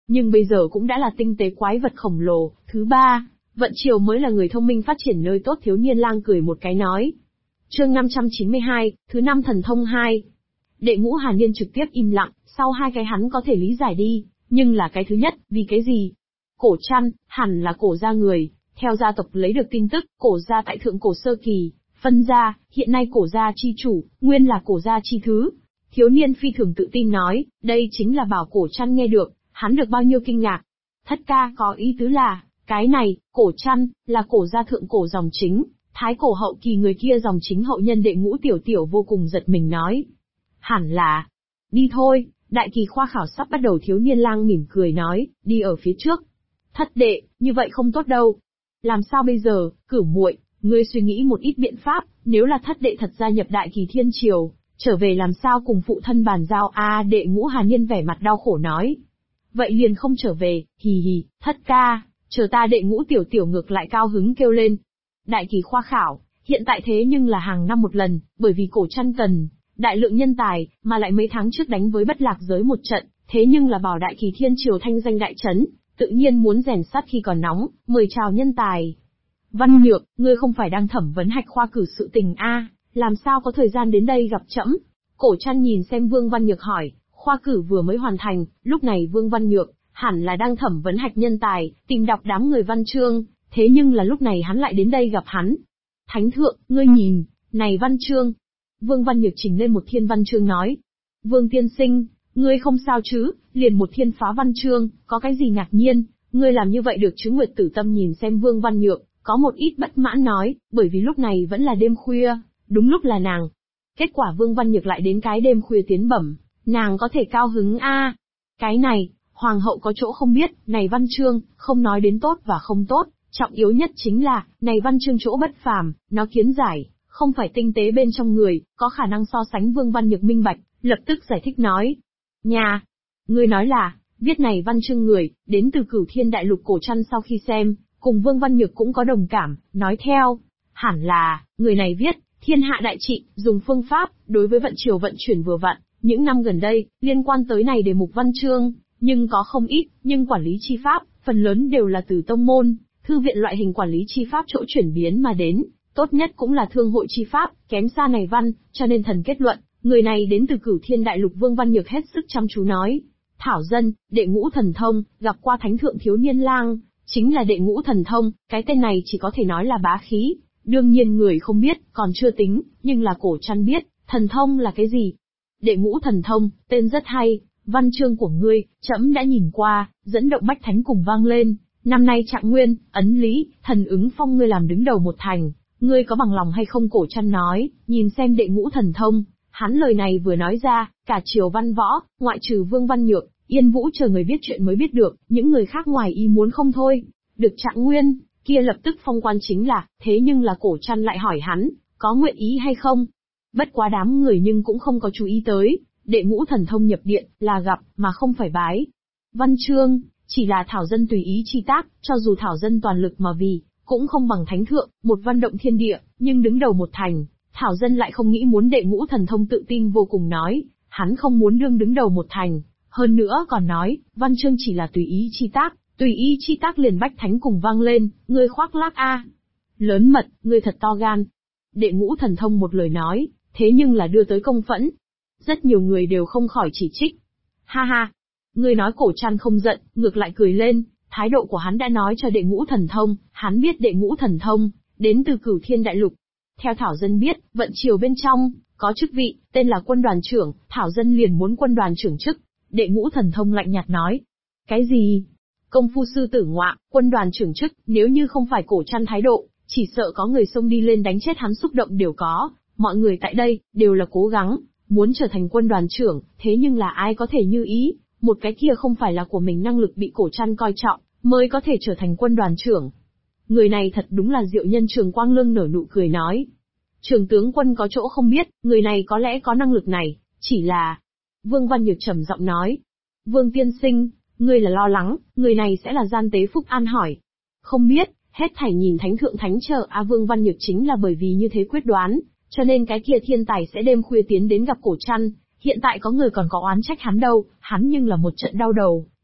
nhưng bây giờ cũng đã là tinh tế quái vật khổng lồ. Thứ ba, Vận Triều mới là người thông minh phát triển nơi tốt. Thiếu niên lang cười một cái nói. Chương 592, thứ 5 thần thông 2. Đệ Ngũ Hàn Niên trực tiếp im lặng, sau hai cái hắn có thể lý giải đi, nhưng là cái thứ nhất, vì cái gì? Cổ Trăn, hẳn là cổ gia người, theo gia tộc lấy được tin tức, cổ gia tại thượng cổ sơ kỳ, phân gia, hiện nay cổ gia chi chủ, nguyên là cổ gia chi thứ. Thiếu niên phi thường tự tin nói, đây chính là bảo Cổ Trăn nghe được, hắn được bao nhiêu kinh ngạc. Thất ca có ý tứ là, cái này, Cổ Trăn, là cổ gia thượng cổ dòng chính, thái cổ hậu kỳ người kia dòng chính hậu nhân Đệ Ngũ Tiểu Tiểu vô cùng giật mình nói. Hẳn là, đi thôi, đại kỳ khoa khảo sắp bắt đầu. Thiếu niên lang mỉm cười nói, đi ở phía trước. Thất đệ, như vậy không tốt đâu. Làm sao bây giờ, Cửu muội, ngươi suy nghĩ một ít biện pháp, nếu là thất đệ thật gia nhập đại kỳ thiên triều, trở về làm sao cùng phụ thân bàn giao a? Đệ Ngũ Hàn Niên vẻ mặt đau khổ nói. Vậy liền không trở về, hì hì, thất ca, chờ ta. Đệ Ngũ Tiểu Tiểu ngược lại cao hứng kêu lên. Đại kỳ khoa khảo, hiện tại thế nhưng là hàng năm một lần, bởi vì Cổ Trăn cần đại lượng nhân tài, mà lại mấy tháng trước đánh với Bất Lạc giới một trận, thế nhưng là bảo đại kỳ thiên triều thanh danh đại chấn, tự nhiên muốn rèn sắt khi còn nóng, mời chào nhân tài. Văn Nhược, ngươi không phải đang thẩm vấn hạch khoa cử sự tình a? Làm sao có thời gian đến đây gặp trẫm? Cổ Trăn nhìn xem Vương Văn Nhược hỏi, khoa cử vừa mới hoàn thành, lúc này Vương Văn Nhược hẳn là đang thẩm vấn hạch nhân tài, tìm đọc đám người văn chương, thế nhưng là lúc này hắn lại đến đây gặp hắn. Thánh thượng, ngươi nhìn, này văn chương. Vương Văn Nhược chỉnh lên một thiên văn chương nói. Vương tiên sinh, ngươi không sao chứ, liền một thiên phá văn chương, có cái gì ngạc nhiên, ngươi làm như vậy được chứ? Nguyệt Tử Tâm nhìn xem Vương Văn Nhược, có một ít bất mãn nói, bởi vì lúc này vẫn là đêm khuya, đúng lúc là nàng. Kết quả Vương Văn Nhược lại đến cái đêm khuya tiến bẩm, nàng có thể cao hứng a? Cái này, hoàng hậu có chỗ không biết, này văn chương, không nói đến tốt và không tốt, trọng yếu nhất chính là, này văn chương chỗ bất phàm, nó kiến giải, không phải tinh tế bên trong người, có khả năng so sánh. Vương Văn Nhược minh bạch, lập tức giải thích nói. Nhà, ngươi nói là, viết này văn chương người, đến từ Cửu Thiên Đại Lục. Cổ Trăn sau khi xem, cùng Vương Văn Nhược cũng có đồng cảm, nói theo. Hẳn là, người này viết, thiên hạ đại trị, dùng phương pháp, đối với vận triều vận chuyển vừa vặn, những năm gần đây, liên quan tới này đề mục văn chương, nhưng có không ít, nhưng quản lý chi pháp, phần lớn đều là từ tông môn, thư viện loại hình quản lý chi pháp chỗ chuyển biến mà đến, tốt nhất cũng là thương hội chi pháp, kém xa này văn, cho nên thần kết luận, người này đến từ Cửu Thiên Đại Lục. Vương Văn Nhược hết sức chăm chú nói. Thảo dân, Đệ Ngũ thần thông, gặp qua thánh thượng. Thiếu niên lang, chính là Đệ Ngũ thần thông, cái tên này chỉ có thể nói là bá khí, đương nhiên người không biết, còn chưa tính, nhưng là Cổ Trăn biết, thần thông là cái gì. Đệ Ngũ thần thông, tên rất hay, văn chương của ngươi, trẫm đã nhìn qua, dẫn động bách thánh cùng vang lên, năm nay Trạng Nguyên, Ấn Lý, Thần ứng phong ngươi làm đứng đầu một thành, ngươi có bằng lòng hay không? Cổ Trăn nói, nhìn xem Đệ Ngũ thần thông, hắn lời này vừa nói ra, cả triều văn võ, ngoại trừ Vương Văn Nhược, Yên Vũ chờ người biết chuyện mới biết được, những người khác ngoài ý muốn không thôi. Được Trạng Nguyên, kia lập tức phong quan chính là, thế nhưng là Cổ Trăn lại hỏi hắn, có nguyện ý hay không? Bất quá đám người nhưng cũng không có chú ý tới, Đệ Ngũ thần thông nhập điện, là gặp, mà không phải bái. Văn chương, chỉ là thảo dân tùy ý chi tác, cho dù thảo dân toàn lực mà vì, cũng không bằng thánh thượng, một văn động thiên địa, nhưng đứng đầu một thành, thảo dân lại không nghĩ muốn. Đệ Ngũ thần thông tự tin vô cùng nói, hắn không muốn đứng đầu một thành, hơn nữa còn nói, văn chương chỉ là tùy ý chi tác, tùy ý chi tác liền bách thánh cùng vang lên, ngươi khoác lác a, lớn mật, ngươi thật to gan. Đệ Ngũ thần thông một lời nói, thế nhưng là đưa tới công phẫn. Rất nhiều người đều không khỏi chỉ trích. Ha ha, ngươi nói. Cổ Trăn không giận, ngược lại cười lên, thái độ của hắn đã nói cho Đệ Ngũ thần thông, hắn biết Đệ Ngũ thần thông, đến từ Cửu Thiên Đại Lục. Theo thảo dân biết, vận triều bên trong, có chức vị, tên là quân đoàn trưởng, thảo dân liền muốn quân đoàn trưởng chức. Đệ Ngũ thần thông lạnh nhạt nói. Cái gì? Công phu sư tử ngoạ, quân đoàn trưởng chức, nếu như không phải Cổ Trăn thái độ, chỉ sợ có người xông đi lên đánh chết hắn. Xúc động đều có, mọi người tại đây, đều là cố gắng, muốn trở thành quân đoàn trưởng, thế nhưng là ai có thể như ý, một cái kia không phải là của mình năng lực bị Cổ Trăn coi trọng, mới có thể trở thành quân đoàn trưởng. Người này thật đúng là diệu nhân. Trường Quang Lương nở nụ cười nói. Trường tướng quân có chỗ không biết, người này có lẽ có năng lực này, chỉ là... Vương Văn Nhược trầm giọng nói. Vương tiên sinh, ngươi là lo lắng, người này sẽ là gian tế? Phúc An hỏi. Không biết, hết thảy nhìn thánh thượng thánh chờ a. Vương Văn Nhược chính là bởi vì như thế quyết đoán, cho nên cái kia thiên tài sẽ đêm khuya tiến đến gặp Cổ Trăn. Hiện tại có người còn có oán trách hắn đâu, hắn nhưng là một trận đau đầu,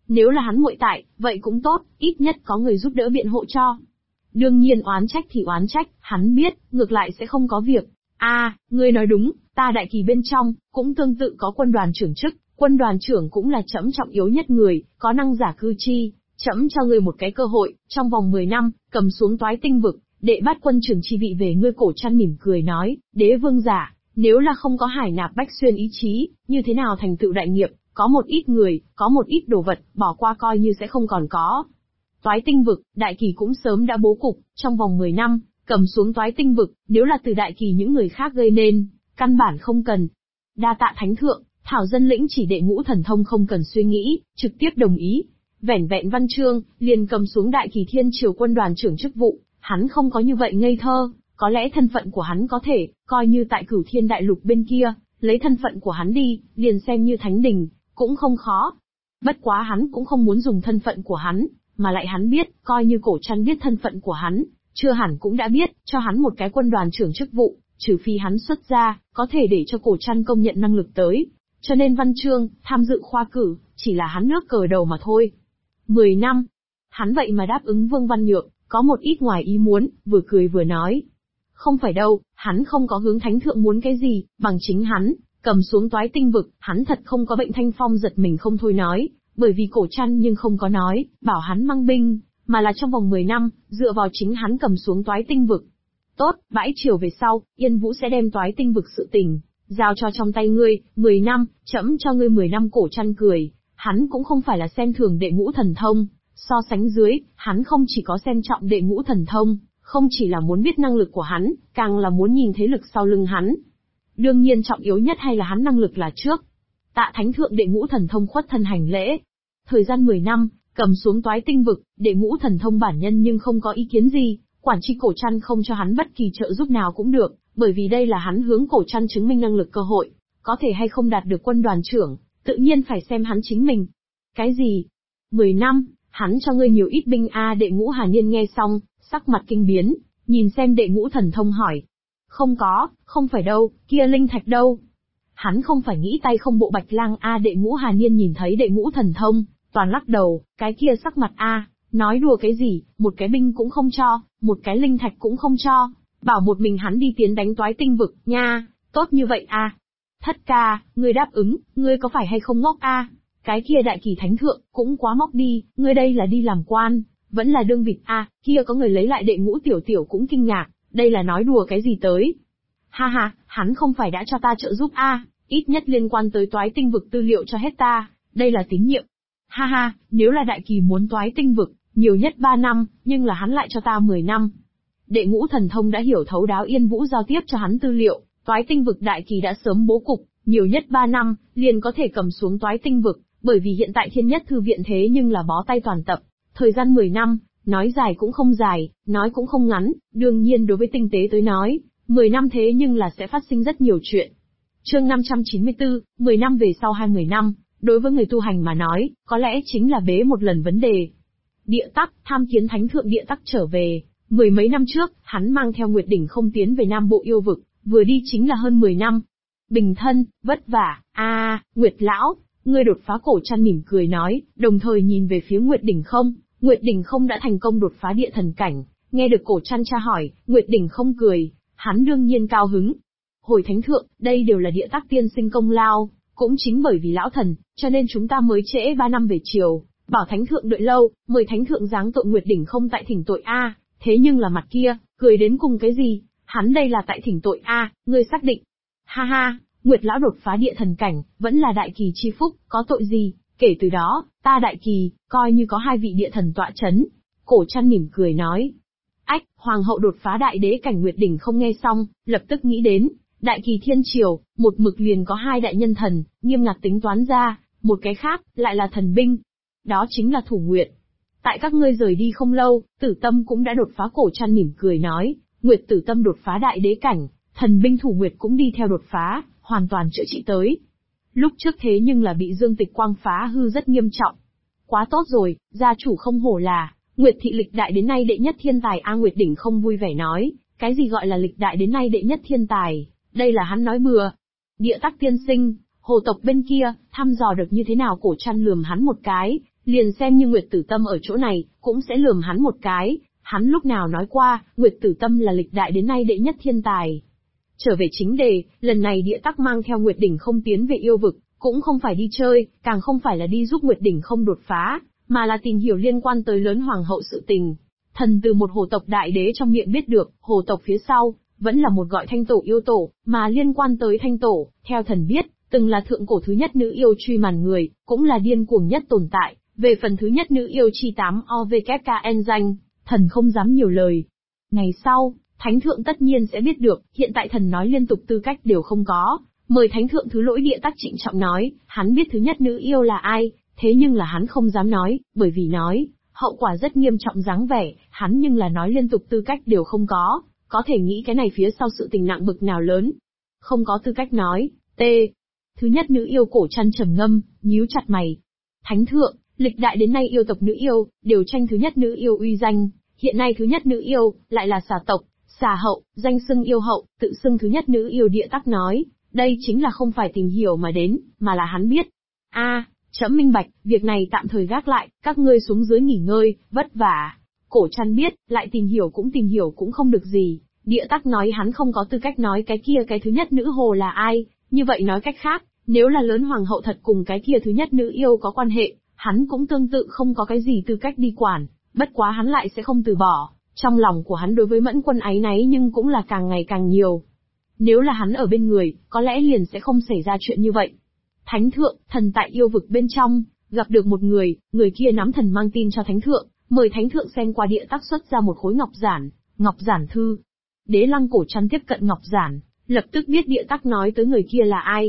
Nếu là hắn muội tại, vậy cũng tốt, ít nhất có người giúp đỡ biện hộ cho. Đương nhiên oán trách thì oán trách, hắn biết, ngược lại sẽ không có việc. Ngươi nói đúng, ta đại kỳ bên trong, cũng tương tự có quân đoàn trưởng chức, quân đoàn trưởng cũng là trẫm trọng yếu nhất người, có năng giả cư chi, trẫm cho ngươi một cái cơ hội, trong vòng 10 năm, cầm xuống Toái Tinh vực, đệ bắt quân trưởng chi vị về ngươi. Cổ Trăn mỉm cười nói, đế vương giả, nếu là không có Hải Nạp Bách Xuyên ý chí, như thế nào thành tựu đại nghiệp, có một ít người, có một ít đồ vật, bỏ qua coi như sẽ không còn có. Toái Tinh vực, đại kỳ cũng sớm đã bố cục, trong vòng 10 năm, cầm xuống Toái Tinh vực, nếu là từ đại kỳ những người khác gây nên, căn bản không cần. Đa tạ thánh thượng, thảo dân lĩnh chỉ đệ ngũ thần thông không cần suy nghĩ, trực tiếp đồng ý. Vẻn vẹn văn chương, liền cầm xuống đại kỳ thiên triều quân đoàn trưởng chức vụ, hắn không có như vậy ngây thơ, có lẽ thân phận của hắn có thể, coi như tại Cửu Thiên Đại Lục bên kia, lấy thân phận của hắn đi, liền xem như thánh đình, cũng không khó. Bất quá hắn cũng không muốn dùng thân phận của hắn, mà lại hắn biết, coi như Cổ Trăn biết thân phận của hắn, chưa hẳn cũng đã biết, cho hắn một cái quân đoàn trưởng chức vụ, trừ phi hắn xuất ra, có thể để cho Cổ Trăn công nhận năng lực tới. Cho nên văn chương, tham dự khoa cử, chỉ là hắn nước cờ đầu mà thôi. 10 năm. Hắn vậy mà đáp ứng Vương Văn Nhượng, có một ít ngoài ý muốn, vừa cười vừa nói. Không phải đâu, hắn không có hướng thánh thượng muốn cái gì, bằng chính hắn, cầm xuống Toái Tinh vực, hắn thật không có bệnh. Thanh Phong giật mình không thôi nói, bởi vì Cổ Trăn nhưng không có nói, bảo hắn mang binh, mà là trong vòng 10 năm, dựa vào chính hắn cầm xuống Toái Tinh vực. Tốt, bãi triều về sau, Yên Vũ sẽ đem Toái Tinh vực sự tình, giao cho trong tay ngươi, 10 năm, trẫm cho ngươi 10 năm. Cổ Trăn cười, hắn cũng không phải là xem thường đệ ngũ thần thông, so sánh dưới, hắn không chỉ có xem trọng đệ ngũ thần thông, không chỉ là muốn biết năng lực của hắn, càng là muốn nhìn thế lực sau lưng hắn. Đương nhiên trọng yếu nhất hay là hắn năng lực là trước. Tạ thánh thượng. Đệ ngũ thần thông khuất thân hành lễ. Thời gian 10 năm, cầm xuống Toái Tinh vực, đệ ngũ thần thông bản nhân nhưng không có ý kiến gì, quản tri Cổ Trăn không cho hắn bất kỳ trợ giúp nào cũng được, bởi vì đây là hắn hướng Cổ Trăn chứng minh năng lực cơ hội, có thể hay không đạt được quân đoàn trưởng, tự nhiên phải xem hắn chính mình. Cái gì? 10 năm, hắn cho ngươi nhiều ít binh Đệ ngũ Hà Niên nghe xong, sắc mặt kinh biến, nhìn xem đệ ngũ thần thông hỏi. Không có, không phải đâu, kia linh thạch đâu? Hắn không phải nghĩ tay không bộ Bạch Lang Đệ ngũ Hà Niên nhìn thấy đệ ngũ thần thông, toàn lắc đầu, cái kia sắc mặt nói đùa cái gì, một cái binh cũng không cho, một cái linh thạch cũng không cho, bảo một mình hắn đi tiến đánh Toái Tinh vực, nha, tốt như vậy Thất ca, ngươi đáp ứng, ngươi có phải hay không ngốc Cái kia đại kỳ thánh thượng, cũng quá móc đi, ngươi đây là đi làm quan, vẫn là đương vịt kia có người lấy lại đệ ngũ tiểu tiểu cũng kinh ngạc, đây là nói đùa cái gì tới. Ha ha, hắn không phải đã cho ta trợ giúp ít nhất liên quan tới Toái Tinh vực tư liệu cho hết ta, đây là tín nhiệm. Ha ha, nếu là đại kỳ muốn Toái Tinh vực, nhiều nhất 3 năm, nhưng là hắn lại cho ta 10 năm. Đệ ngũ thần thông đã hiểu thấu đáo Yên Vũ giao tiếp cho hắn tư liệu, Toái Tinh vực đại kỳ đã sớm bố cục, nhiều nhất 3 năm, liền có thể cầm xuống Toái Tinh vực, bởi vì hiện tại Thiên Nhất Thư viện thế nhưng là bó tay toàn tập, thời gian 10 năm, nói dài cũng không dài, nói cũng không ngắn, đương nhiên đối với tinh tế tới nói, 10 năm thế nhưng là sẽ phát sinh rất nhiều chuyện. Chương 594, 10 năm về sau 20 năm, đối với người tu hành mà nói, có lẽ chính là bế một lần vấn đề. Địa Tắc, tham kiến thánh thượng. Địa Tắc trở về, 10 mấy năm trước, hắn mang theo Nguyệt Đỉnh không tiến về Nam Bộ yêu vực, vừa đi chính là hơn 10 năm. Bình thân, vất vả, Nguyệt lão, ngươi đột phá. Cổ Trăn mỉm cười nói, đồng thời nhìn về phía Nguyệt Đỉnh không. Nguyệt Đỉnh không đã thành công đột phá địa thần cảnh, nghe được Cổ Trăn tra hỏi, Nguyệt Đỉnh không cười, hắn đương nhiên cao hứng. Hồi thánh thượng, đây đều là Địa Tắc tiên sinh công lao, cũng chính bởi vì lão thần, cho nên chúng ta mới trễ 3 năm về chiều, bảo thánh thượng đợi lâu, mời thánh thượng giáng tội Nguyệt Đỉnh không tại thỉnh tội thế nhưng là mặt kia, cười đến cùng cái gì, hắn đây là tại thỉnh tội ngươi xác định. Ha ha, Nguyệt lão đột phá địa thần cảnh, vẫn là đại kỳ chi phúc, có tội gì, kể từ đó, ta đại kỳ, coi như có 2 vị địa thần tọa chấn. Cổ Trăn mỉm cười nói. Ách, hoàng hậu đột phá đại đế cảnh. Nguyệt Đỉnh không nghe xong, lập tức nghĩ đến, đại kỳ thiên triều, một mực liền có 2 đại nhân thần, nghiêm ngặt tính toán ra, một cái khác, lại là thần binh. Đó chính là Thủ Nguyệt. Tại các ngươi rời đi không lâu, Tử Tâm cũng đã đột phá. Cổ Trăn mỉm cười nói, Nguyệt Tử Tâm đột phá đại đế cảnh, thần binh Thủ Nguyệt cũng đi theo đột phá, hoàn toàn chữa trị tới. Lúc trước thế nhưng là bị Dương Tịch Quang phá hư rất nghiêm trọng. Quá tốt rồi, gia chủ không hổ là Nguyệt thị lịch đại đến nay đệ nhất thiên tài. Nguyệt Đỉnh không vui vẻ nói, cái gì gọi là lịch đại đến nay đệ nhất thiên tài, đây là hắn nói bừa. Địa Tắc tiên sinh, hồ tộc bên kia, thăm dò được như thế nào? Cổ Trăn lườm hắn một cái, Liền xem như Nguyệt Tử Tâm ở chỗ này, cũng sẽ lườm hắn một cái, hắn lúc nào nói qua, Nguyệt Tử Tâm là lịch đại đến nay đệ nhất thiên tài. Trở về chính đề, lần này Địa Tắc mang theo Nguyệt Đỉnh không tiến về yêu vực, cũng không phải đi chơi, càng không phải là đi giúp Nguyệt Đỉnh không đột phá, mà là tìm hiểu liên quan tới lớn hoàng hậu sự tình. Thần từ một hồ tộc đại đế trong miệng biết được, hồ tộc phía sau, vẫn là một gọi Thanh Tổ yêu tổ, mà liên quan tới Thanh Tổ, theo thần biết, từng là thượng cổ thứ nhất nữ yêu truy màn người, cũng là điên cuồng nhất tồn tại. Về phần thứ nhất nữ yêu chi 8 OVKN danh, thần không dám nhiều lời. Ngày sau, Thánh Thượng tất nhiên sẽ biết được, hiện tại thần nói liên tục tư cách đều không có. Mời Thánh Thượng thứ lỗi Địa Tắc trịnh trọng nói, hắn biết thứ nhất nữ yêu là ai, thế nhưng là hắn không dám nói, bởi vì nói, hậu quả rất nghiêm trọng dáng vẻ, hắn nhưng là nói liên tục tư cách đều không có thể nghĩ cái này phía sau sự tình nặng bực nào lớn. Không có tư cách nói, Thứ nhất nữ yêu cổ chăn trầm ngâm, nhíu chặt mày. Thánh Thượng, lịch đại đến nay yêu tộc nữ yêu, đều tranh thứ nhất nữ yêu uy danh, hiện nay thứ nhất nữ yêu, lại là xà tộc, xà hậu, danh xưng yêu hậu, tự xưng thứ nhất nữ yêu. Địa Tắc nói, đây chính là không phải tìm hiểu mà đến, mà là hắn biết. Trẫm minh bạch, việc này tạm thời gác lại, các ngươi xuống dưới nghỉ ngơi, vất vả. Cổ chăn biết, lại tìm hiểu cũng không được gì. Địa Tắc nói hắn không có tư cách nói cái kia cái thứ nhất nữ hồ là ai, như vậy nói cách khác, nếu là lớn hoàng hậu thật cùng cái kia thứ nhất nữ yêu có quan hệ, hắn cũng tương tự không có cái gì tư cách đi quản, bất quá hắn lại sẽ không từ bỏ, trong lòng của hắn đối với Mẫn Quân áy náy nhưng cũng là càng ngày càng nhiều. Nếu là hắn ở bên người, có lẽ liền sẽ không xảy ra chuyện như vậy. Thánh Thượng, thần tại yêu vực bên trong, gặp được một người kia nắm thần mang tin cho Thánh Thượng, mời Thánh Thượng xem qua. Địa Tắc xuất ra một khối ngọc giản thư. Đế Lăng cổ chăn tiếp cận ngọc giản, lập tức biết Địa Tắc nói tới người kia là ai.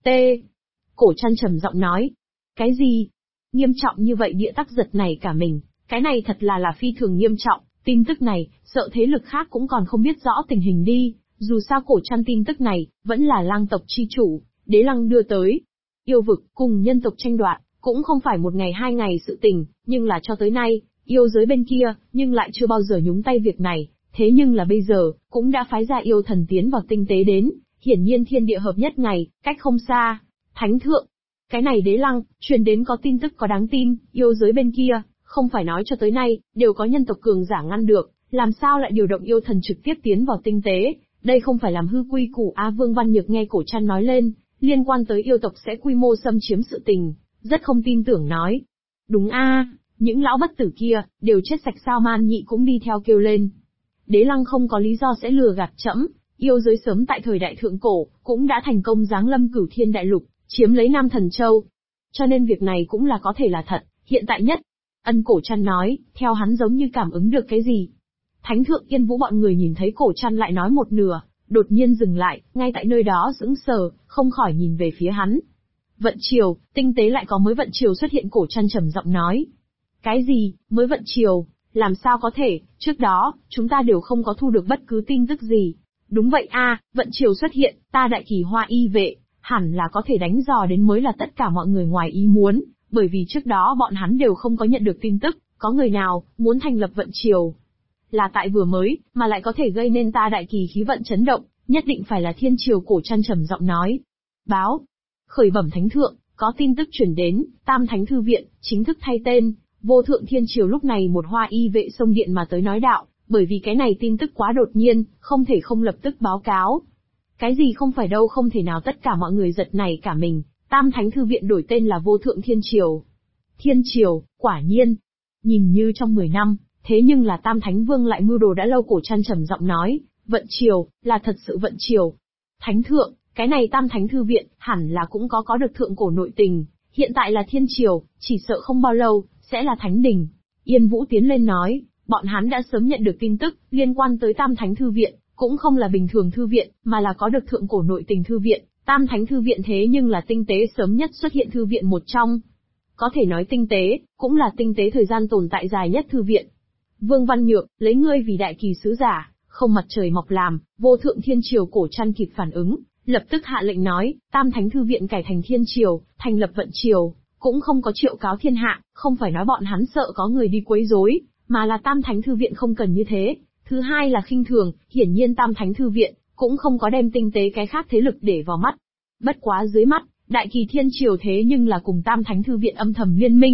Cổ chăn trầm giọng nói. Cái gì? Nghiêm trọng như vậy? Địa Tắc giật nảy cả mình, cái này thật là phi thường nghiêm trọng, tin tức này, sợ thế lực khác cũng còn không biết rõ tình hình đi, dù sao cổ chăn tin tức này, vẫn là lang tộc chi chủ, Đế Lăng đưa tới. Yêu vực, cùng nhân tộc tranh đoạt, cũng không phải một ngày hai ngày sự tình, nhưng là cho tới nay, yêu giới bên kia, nhưng lại chưa bao giờ nhúng tay việc này, thế nhưng là bây giờ, cũng đã phái ra yêu thần tiến vào tinh tế đến, hiển nhiên thiên địa hợp nhất ngày, cách không xa. Thánh Thượng, cái này Đế Lăng, truyền đến có tin tức có đáng tin, yêu giới bên kia, không phải nói cho tới nay, đều có nhân tộc cường giả ngăn được, làm sao lại điều động yêu thần trực tiếp tiến vào tinh tế, đây không phải làm hư quy củ. Vương Văn Nhược nghe cổ chăn nói lên, liên quan tới yêu tộc sẽ quy mô xâm chiếm sự tình, rất không tin tưởng nói. Đúng những lão bất tử kia, đều chết sạch sao? Man Nhị cũng đi theo kêu lên. Đế Lăng không có lý do sẽ lừa gạt trẫm, yêu giới sớm tại thời đại thượng cổ, cũng đã thành công giáng lâm Cửu Thiên Đại Lục, chiếm lấy Nam Thần Châu. Cho nên việc này cũng là có thể là thật, hiện tại nhất. Cổ chăn nói, theo hắn giống như cảm ứng được cái gì. Thánh Thượng, Yên Vũ bọn người nhìn thấy cổ chăn lại nói một nửa, đột nhiên dừng lại, ngay tại nơi đó sững sờ, không khỏi nhìn về phía hắn. Vận chiều, tinh tế lại có mới vận chiều xuất hiện. Cổ chăn trầm giọng nói. Cái gì, mới vận chiều, làm sao có thể, trước đó, chúng ta đều không có thu được bất cứ tin tức gì. Đúng vậy vận chiều xuất hiện, ta Đại Kỳ Hoa y vệ, hẳn là có thể đánh dò đến mới là tất cả mọi người ngoài ý muốn, bởi vì trước đó bọn hắn đều không có nhận được tin tức, có người nào, muốn thành lập vận chiều. Là tại vừa mới, mà lại có thể gây nên ta Đại Kỳ khí vận chấn động, nhất định phải là thiên triều. Cổ chăn trầm giọng nói. Báo. Khởi bẩm Thánh Thượng, có tin tức chuyển đến, Tam Thánh Thư Viện, chính thức thay tên, Vô Thượng Thiên Triều. Lúc này một hoa y vệ xông điện mà tới nói đạo, bởi vì cái này tin tức quá đột nhiên, không thể không lập tức báo cáo. Cái gì không phải đâu, không thể nào. Tất cả mọi người giật nảy cả mình, Tam Thánh Thư Viện đổi tên là Vô Thượng Thiên Triều. Thiên Triều, quả nhiên. Nhìn như trong 10 năm, thế nhưng là Tam Thánh Vương lại mưu đồ đã lâu. Cổ chăn trầm giọng nói, vận triều, là thật sự vận triều. Thánh Thượng, cái này Tam Thánh Thư Viện, hẳn là cũng có được thượng cổ nội tình, hiện tại là Thiên Triều, chỉ sợ không bao lâu, sẽ là Thánh Đình. Yên Vũ tiến lên nói, bọn hắn đã sớm nhận được tin tức, liên quan tới Tam Thánh Thư Viện, cũng không là bình thường thư viện, mà là có được thượng cổ nội tình thư viện. Tam Thánh Thư Viện thế nhưng là tinh tế sớm nhất xuất hiện thư viện một trong. Có thể nói tinh tế, cũng là tinh tế thời gian tồn tại dài nhất thư viện. Vương Văn Nhược, lấy ngươi vì Đại Kỳ sứ giả, không mặt trời mọc làm, Vô Thượng Thiên Triều. Cổ chăn kịp phản ứng, lập tức hạ lệnh nói, Tam Thánh Thư Viện cải thành Thiên Triều, thành lập vận triều, cũng không có triệu cáo thiên hạ, không phải nói bọn hắn sợ có người đi quấy rối, mà là Tam Thánh Thư Viện không cần như thế. Thứ hai là khinh thường, hiển nhiên Tam Thánh Thư Viện cũng không có đem tinh tế cái khác thế lực để vào mắt. Bất quá dưới mắt, Đại Kỳ Thiên Triều thế nhưng là cùng Tam Thánh Thư Viện âm thầm liên minh,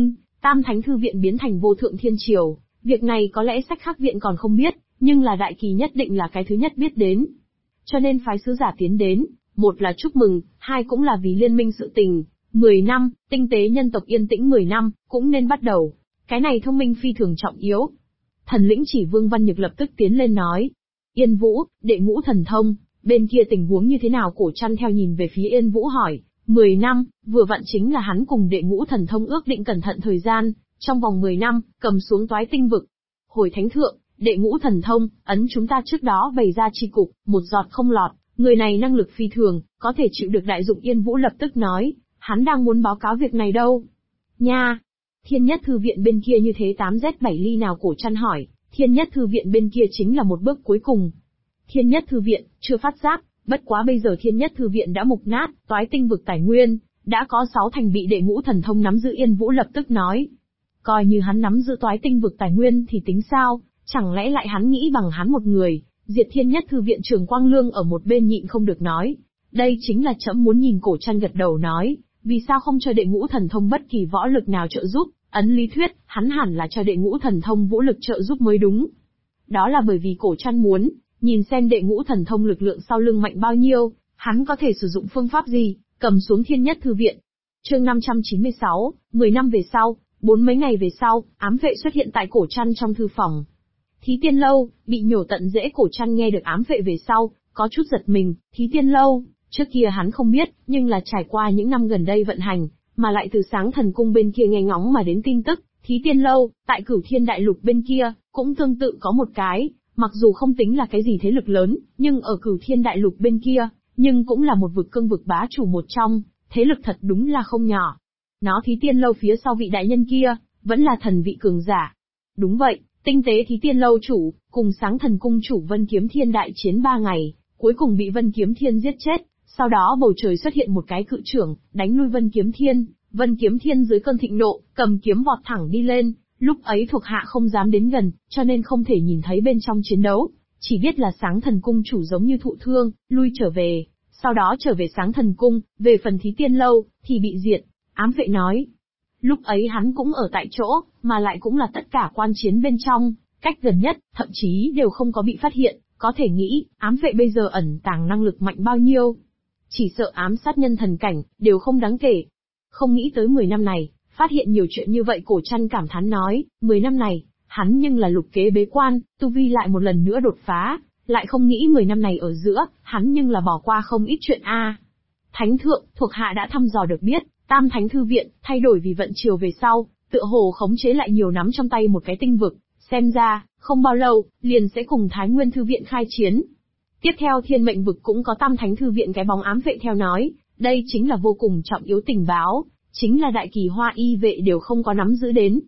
Tam Thánh Thư Viện biến thành Vô Thượng Thiên Triều, việc này có lẽ Sách Khắc Viện còn không biết, nhưng là Đại Kỳ nhất định là cái thứ nhất biết đến. Cho nên phái sứ giả tiến đến, một là chúc mừng, hai cũng là vì liên minh sự tình. 10 năm, tinh tế nhân tộc yên tĩnh 10 năm, cũng nên bắt đầu. Cái này thông minh phi thường trọng yếu. Thần lĩnh chỉ Vương Văn Nhược lập tức tiến lên nói. Yên Vũ, đệ ngũ thần thông, bên kia tình huống như thế nào? Cổ Trăn theo nhìn về phía Yên Vũ hỏi. 10 năm, vừa vặn chính là hắn cùng đệ ngũ thần thông ước định cẩn thận thời gian, trong vòng 10 năm, cầm xuống toái tinh vực. Hồi thánh thượng, đệ ngũ thần thông, ấn chúng ta trước đó bày ra chi cục, một giọt không lọt, người này năng lực phi thường, có thể chịu được đại dụng. Yên Vũ lập tức nói, hắn đang muốn báo cáo việc này đâu. Nha! Thiên Nhất Thư Viện bên kia như thế 8Z7 ly nào? Cổ Trăn hỏi, Thiên Nhất Thư Viện bên kia chính là một bước cuối cùng. Thiên Nhất Thư Viện, chưa phát giác, bất quá bây giờ Thiên Nhất Thư Viện đã mục nát, toái tinh vực tài nguyên, đã có 6 thành bị đệ ngũ thần thông nắm giữ. Yên Vũ lập tức nói. Coi như hắn nắm giữ toái tinh vực tài nguyên thì tính sao, chẳng lẽ lại hắn nghĩ bằng hắn một người, diệt Thiên Nhất Thư Viện? Trường Quang Lương ở một bên nhịn không được nói. Đây chính là trẫm muốn nhìn. Cổ Trăn gật đầu nói, vì sao không cho đệ ngũ thần thông bất kỳ võ lực nào trợ giúp? Ấn lý thuyết, hắn hẳn là cho đệ ngũ thần thông vũ lực trợ giúp mới đúng. Đó là bởi vì Cổ Trăn muốn nhìn xem đệ ngũ thần thông lực lượng sau lưng mạnh bao nhiêu, hắn có thể sử dụng phương pháp gì, cầm xuống Thiên Nhất Thư Viện. Chương 596, 10 năm về sau, 4 mấy ngày về sau, ám vệ xuất hiện tại Cổ Trăn trong thư phòng. Thí Tiên Lâu, bị nhổ tận rễ. Cổ Trăn nghe được ám vệ về sau, có chút giật mình. Thí Tiên Lâu, trước kia hắn không biết, nhưng là trải qua những năm gần đây vận hành, mà lại từ Sáng Thần Cung bên kia nghe ngóng mà đến tin tức, Thí Tiên Lâu, tại Cửu Thiên Đại Lục bên kia, cũng tương tự có một cái, mặc dù không tính là cái gì thế lực lớn, nhưng ở Cửu Thiên Đại Lục bên kia, nhưng cũng là một vực cương vực bá chủ một trong, thế lực thật đúng là không nhỏ. Nó Thí Tiên Lâu phía sau vị đại nhân kia, vẫn là thần vị cường giả. Đúng vậy, tinh tế Thí Tiên Lâu chủ, cùng Sáng Thần Cung chủ Vân Kiếm Thiên đại chiến 3 ngày, cuối cùng bị Vân Kiếm Thiên giết chết, sau đó bầu trời xuất hiện một cái cự trưởng, đánh lui Vân Kiếm Thiên. Vân Kiếm Thiên dưới cơn thịnh nộ, cầm kiếm vọt thẳng đi lên, lúc ấy thuộc hạ không dám đến gần, cho nên không thể nhìn thấy bên trong chiến đấu, chỉ biết là Sáng Thần Cung chủ giống như thụ thương, lui trở về, sau đó trở về Sáng Thần Cung, về phần Thí Tiên Lâu, thì bị diệt. Ám vệ nói, lúc ấy hắn cũng ở tại chỗ, mà lại cũng là tất cả quan chiến bên trong, cách gần nhất, thậm chí đều không có bị phát hiện, có thể nghĩ, ám vệ bây giờ ẩn tàng năng lực mạnh bao nhiêu. Chỉ sợ ám sát nhân thần cảnh, đều không đáng kể. Không nghĩ tới 10 năm này, phát hiện nhiều chuyện như vậy. Cổ Trăn cảm thán nói, 10 năm này, hắn nhưng là lục kế bế quan, tu vi lại một lần nữa đột phá, lại không nghĩ 10 năm này ở giữa, hắn nhưng là bỏ qua không ít chuyện a. Thánh thượng, thuộc hạ đã thăm dò được biết, Tam Thánh Thư Viện, thay đổi vì vận chiều về sau, tựa hồ khống chế lại nhiều nắm trong tay một cái tinh vực, xem ra, không bao lâu, liền sẽ cùng Thái Nguyên Thư Viện khai chiến. Tiếp theo Thiên Mệnh Vực cũng có Tam Thánh Thư Viện. Cái bóng ám vệ theo nói, đây chính là vô cùng trọng yếu tình báo, chính là Đại Kỳ Hoa Y vệ đều không có nắm giữ đến.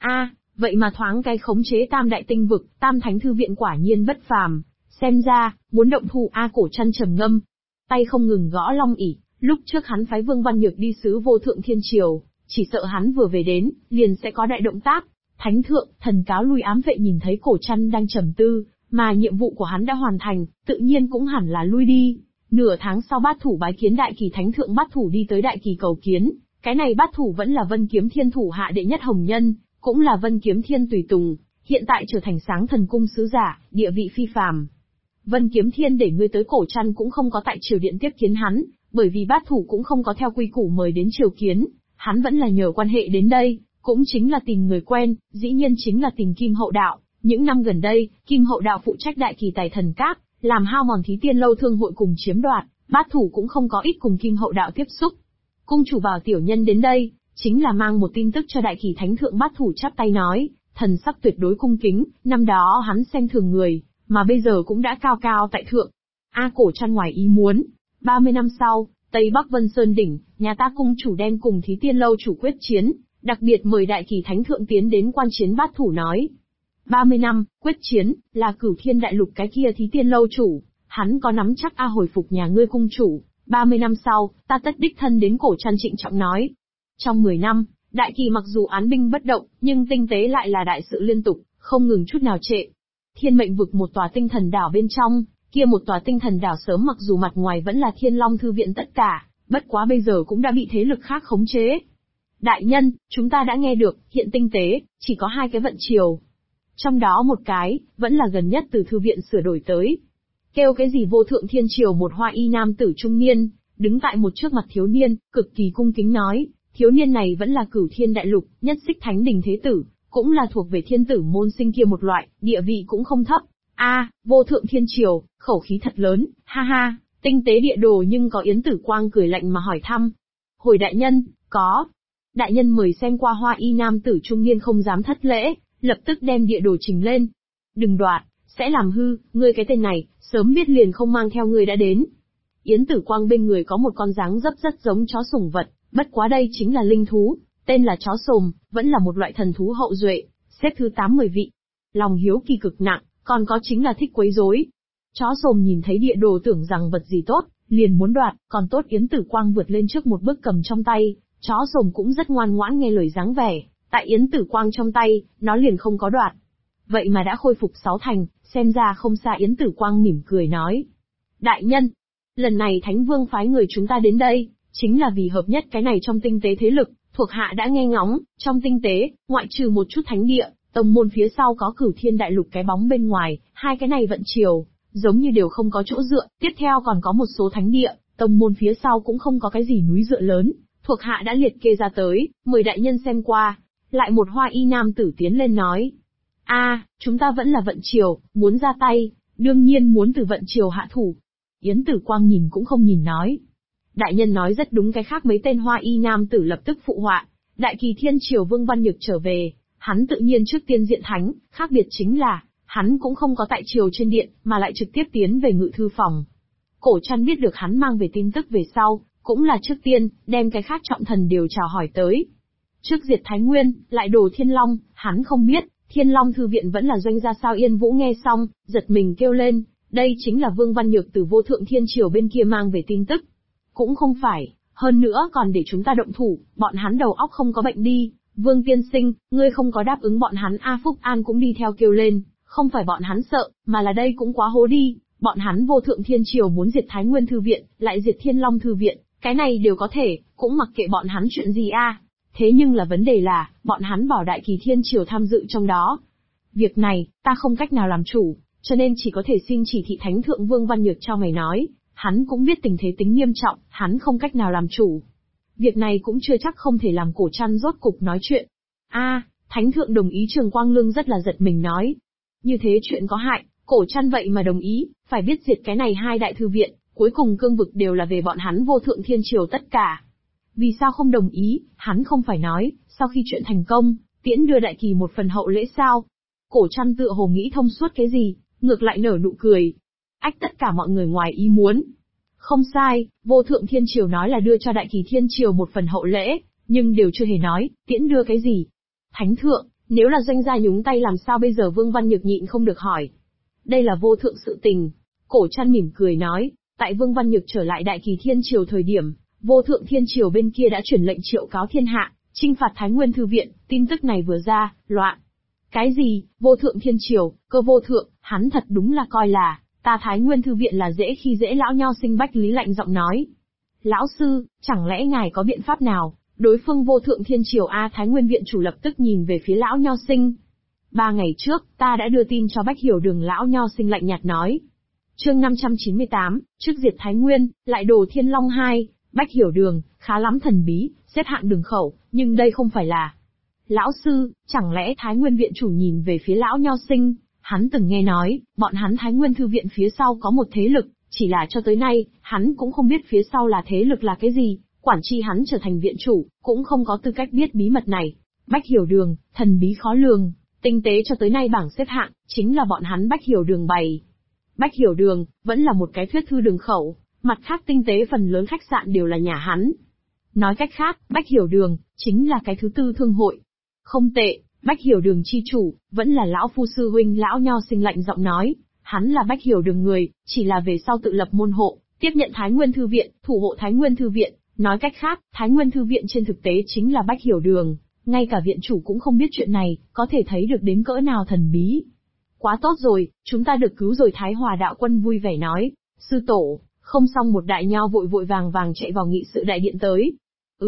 Vậy mà thoáng cái khống chế Tam Đại Tinh Vực, Tam Thánh Thư Viện quả nhiên bất phàm, xem ra, muốn động thủ. Cổ Trăn trầm ngâm, tay không ngừng gõ long ỷ. Lúc trước hắn phái Vương Văn Nhược đi sứ Vô Thượng Thiên Triều, chỉ sợ hắn vừa về đến, liền sẽ có đại động tác. Thánh thượng, thần cáo lui. Ám vệ nhìn thấy Cổ Trăn đang trầm tư, mà nhiệm vụ của hắn đã hoàn thành, tự nhiên cũng hẳn là lui đi. Nửa tháng sau Bát Thủ bái kiến Đại Kỳ Thánh thượng. Bát Thủ đi tới Đại Kỳ cầu kiến, cái này Bát Thủ vẫn là Vân Kiếm Thiên thủ hạ đệ nhất hồng nhân, cũng là Vân Kiếm Thiên tùy tùng, hiện tại trở thành Sáng Thần Cung sứ giả, địa vị phi phàm. Vân Kiếm Thiên để ngươi tới. Cổ Trăn cũng không có tại triều điện tiếp kiến hắn, bởi vì Bát Thủ cũng không có theo quy củ mời đến triều kiến, hắn vẫn là nhờ quan hệ đến đây, cũng chính là tìm người quen, dĩ nhiên chính là tìm Kim Hậu Đạo. Những năm gần đây, Kim Hậu Đạo phụ trách Đại Kỳ Tài Thần Các, làm hao mòn Thí Tiên Lâu thương hội cùng chiếm đoạt, Bát Thủ cũng không có ít cùng Kim Hậu Đạo tiếp xúc. Cung chủ bảo tiểu nhân đến đây, chính là mang một tin tức cho Đại Kỳ Thánh thượng. Bát Thủ chắp tay nói, thần sắc tuyệt đối cung kính, năm đó hắn xem thường người, mà bây giờ cũng đã cao cao tại thượng. Cổ Trăn ngoài ý muốn, 30 năm sau, Tây Bắc Vân Sơn đỉnh, nhà ta cung chủ đem cùng Thí Tiên Lâu chủ quyết chiến, đặc biệt mời Đại Kỳ Thánh thượng tiến đến quan chiến. Bát Thủ nói, 30 năm, quyết chiến, là Cửu Thiên Đại Lục cái kia Thí Tiên Lâu chủ, hắn có nắm chắc hồi phục nhà ngươi cung chủ, 30 năm sau, ta tất đích thân đến. Cổ Trăn trịnh trọng nói. Trong 10 năm, Đại Kỳ mặc dù án binh bất động, nhưng tinh tế lại là đại sự liên tục, không ngừng chút nào trệ. Thiên Mệnh Vực một tòa tinh thần đảo bên trong, kia một tòa tinh thần đảo sớm mặc dù mặt ngoài vẫn là Thiên Long Thư Viện tất cả, bất quá bây giờ cũng đã bị thế lực khác khống chế. Đại nhân, chúng ta đã nghe được, hiện tinh tế, chỉ có 2 cái vận chiều. Trong đó một cái, vẫn là gần nhất từ thư viện sửa đổi tới. Kêu cái gì vô thượng thiên triều, một hoa y nam tử trung niên, đứng tại một trước mặt thiếu niên, cực kỳ cung kính nói, thiếu niên này vẫn là Cửu Thiên Đại Lục, nhất xích thánh đình thế tử, cũng là thuộc về thiên tử môn sinh kia một loại, địa vị cũng không thấp. Vô thượng thiên triều, khẩu khí thật lớn, ha ha, tinh tế địa đồ. Nhưng có Yến Tử Quang cười lạnh mà hỏi thăm. Hồi đại nhân, có. Đại nhân mời xem qua. Hoa y nam tử trung niên không dám thất lễ, lập tức đem địa đồ trình lên. Đừng đoạt, sẽ làm hư, ngươi cái tên này, sớm biết liền không mang theo ngươi đã đến. Yến Tử Quang bên người có một con dáng dấp rất giống chó sủng vật, bất quá đây chính là linh thú, tên là chó sồm, vẫn là một loại thần thú hậu duệ, xếp thứ 8-10 vị. Lòng hiếu kỳ cực nặng, còn có chính là thích quấy rối. Chó sồm nhìn thấy địa đồ tưởng rằng vật gì tốt, liền muốn đoạt, còn tốt Yến Tử Quang vượt lên trước một bước cầm trong tay, chó sồm cũng rất ngoan ngoãn nghe lời dáng vẻ, tại Yến Tử Quang trong tay, nó liền không có đoạt. Vậy mà đã khôi phục 6 thành, xem ra không xa. Yến Tử Quang mỉm cười nói. Đại nhân, lần này Thánh Vương phái người chúng ta đến đây, chính là vì hợp nhất cái này trong tinh tế thế lực, thuộc hạ đã nghe ngóng, trong tinh tế, ngoại trừ một chút thánh địa, tông môn phía sau có Cửu Thiên Đại Lục cái bóng bên ngoài, 2 cái này vận chiều, giống như đều không có chỗ dựa, tiếp theo còn có một số thánh địa, tông môn phía sau cũng không có cái gì núi dựa lớn, thuộc hạ đã liệt kê ra tới, mời đại nhân xem qua. Lại một hoa y nam tử tiến lên nói. Chúng ta vẫn là vận chiều, muốn ra tay, đương nhiên muốn từ vận chiều hạ thủ. Yến Tử Quang nhìn cũng không nhìn nói. Đại nhân nói rất đúng. Cái khác mấy tên hoa y nam tử lập tức phụ họa. Đại Kỳ Thiên Triều Vương Văn Nhược trở về, hắn tự nhiên trước tiên diện thánh, khác biệt chính là, hắn cũng không có tại triều trên điện, mà lại trực tiếp tiến về ngự thư phòng. Cổ Trăn biết được hắn mang về tin tức về sau, cũng là trước tiên, đem cái khác trọng thần đều chào hỏi tới. Trước diệt Thái Nguyên, lại đồ Thiên Long, hắn không biết, Thiên Long thư viện vẫn là doanh gia sao. Yên Vũ nghe xong, giật mình kêu lên, đây chính là Vương Văn Nhược từ vô thượng thiên triều bên kia mang về tin tức. Cũng không phải, hơn nữa còn để chúng ta động thủ, bọn hắn đầu óc không có bệnh đi. Vương tiên sinh, ngươi không có đáp ứng bọn hắn. Phúc An cũng đi theo kêu lên, không phải bọn hắn sợ, mà là đây cũng quá hố đi. Bọn hắn vô thượng thiên triều muốn diệt Thái Nguyên thư viện, lại diệt Thiên Long thư viện, cái này đều có thể, cũng mặc kệ bọn hắn chuyện gì Thế nhưng là vấn đề là, bọn hắn bảo Đại Kỳ Thiên Triều tham dự trong đó. Việc này, ta không cách nào làm chủ, cho nên chỉ có thể xin chỉ thị Thánh Thượng Vương Văn Nhược cho mày nói. Hắn cũng biết tình thế tính nghiêm trọng, hắn không cách nào làm chủ. Việc này cũng chưa chắc không thể làm. Cổ Trăn rốt cục nói chuyện. Thánh Thượng đồng ý. Trường Quang Lương rất là giật mình nói. Như thế chuyện có hại, Cổ Trăn vậy mà đồng ý, phải biết diệt cái này 2 đại thư viện, cuối cùng cương vực đều là về bọn hắn vô thượng thiên triều tất cả. Vì sao không đồng ý, hắn không phải nói, sau khi chuyện thành công, tiễn đưa Đại Kỳ một phần hậu lễ sao? Cổ Trăn tựa hồ nghĩ thông suốt cái gì, ngược lại nở nụ cười. Tất cả mọi người ngoài ý muốn. Không sai, vô thượng thiên triều nói là đưa cho Đại Kỳ Thiên Triều một phần hậu lễ, nhưng đều chưa hề nói, tiễn đưa cái gì. Thánh thượng, nếu là doanh gia nhúng tay làm sao bây giờ? Vương Văn Nhược nhịn không được hỏi. Đây là vô thượng sự tình. Cổ Trăn mỉm cười nói, tại Vương Văn Nhược trở lại Đại Kỳ Thiên Triều thời điểm, vô thượng thiên triều bên kia đã chuyển lệnh triệu cáo thiên hạ, chinh phạt Thái Nguyên thư viện. Tin tức này vừa ra, loạn. Cái gì, vô thượng thiên triều, cơ vô thượng, hắn thật đúng là coi là, ta Thái Nguyên thư viện là dễ khi dễ. Lão Nho Sinh Bách Lý lạnh giọng nói. Lão sư, chẳng lẽ ngài có biện pháp nào, đối phương vô thượng thiên triều? Thái Nguyên viện chủ lập tức nhìn về phía Lão Nho Sinh. 3 ngày trước, ta đã đưa tin cho Bách Hiểu Đường. Lão Nho Sinh lạnh nhạt nói. Chương 598, trước diệt Thái Nguyên, lại đồ Thiên Long 2. Bách Hiểu Đường, khá lắm thần bí, xếp hạng đường khẩu, nhưng đây không phải là. Lão sư, chẳng lẽ Thái Nguyên viện chủ nhìn về phía Lão Nho Sinh, hắn từng nghe nói, bọn hắn Thái Nguyên thư viện phía sau có một thế lực, chỉ là cho tới nay, hắn cũng không biết phía sau là thế lực là cái gì, quản chi hắn trở thành viện chủ, cũng không có tư cách biết bí mật này. Bách Hiểu Đường, thần bí khó lường, tinh tế cho tới nay bảng xếp hạng, chính là bọn hắn Bách Hiểu Đường bày. Bách Hiểu Đường, vẫn là một cái thuyết thư đường khẩu, mặt khác tinh tế phần lớn khách sạn đều là nhà hắn. Nói cách khác, Bách Hiểu Đường, chính là cái thứ 4 thương hội. Không tệ, Bách Hiểu Đường chi chủ, vẫn là lão phu sư huynh. Lão Nho Sinh lạnh giọng nói, hắn là Bách Hiểu Đường người, chỉ là về sau tự lập môn hộ, tiếp nhận Thái Nguyên thư viện, thủ hộ Thái Nguyên thư viện. Nói cách khác, Thái Nguyên thư viện trên thực tế chính là Bách Hiểu Đường, ngay cả viện chủ cũng không biết chuyện này, có thể thấy được đến cỡ nào thần bí. Quá tốt rồi, chúng ta được cứu rồi. Thái Hòa đạo quân vui vẻ nói, sư tổ. Không xong. Một đại nho vội vàng chạy vào nghị sự đại điện tới.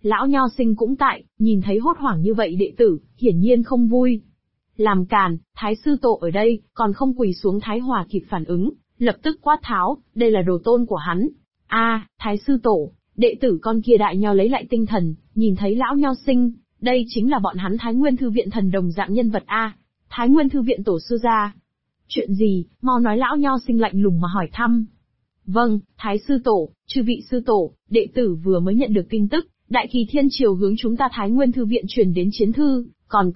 Lão Nho Sinh cũng tại, nhìn thấy hốt hoảng như vậy đệ tử, hiển nhiên không vui. Làm càn, Thái sư tổ ở đây, còn không quỳ xuống. Thái Hòa kịp phản ứng, lập tức quát tháo, đây là đồ tôn của hắn. Thái sư tổ, đệ tử con kia đại nho lấy lại tinh thần, nhìn thấy lão Nho Sinh, đây chính là bọn hắn Thái Nguyên Thư viện thần đồng dạng nhân vật Thái Nguyên Thư viện tổ sư gia. Chuyện gì, mau nói. Lão Nho Sinh lạnh lùng mà hỏi thăm. Vâng, Thái sư tổ, chư vị sư tổ, đệ tử vừa mới nhận được tin tức, Đại Kỳ Thiên Triều hướng chúng ta Thái Nguyên Thư viện truyền đến chiến thư, còn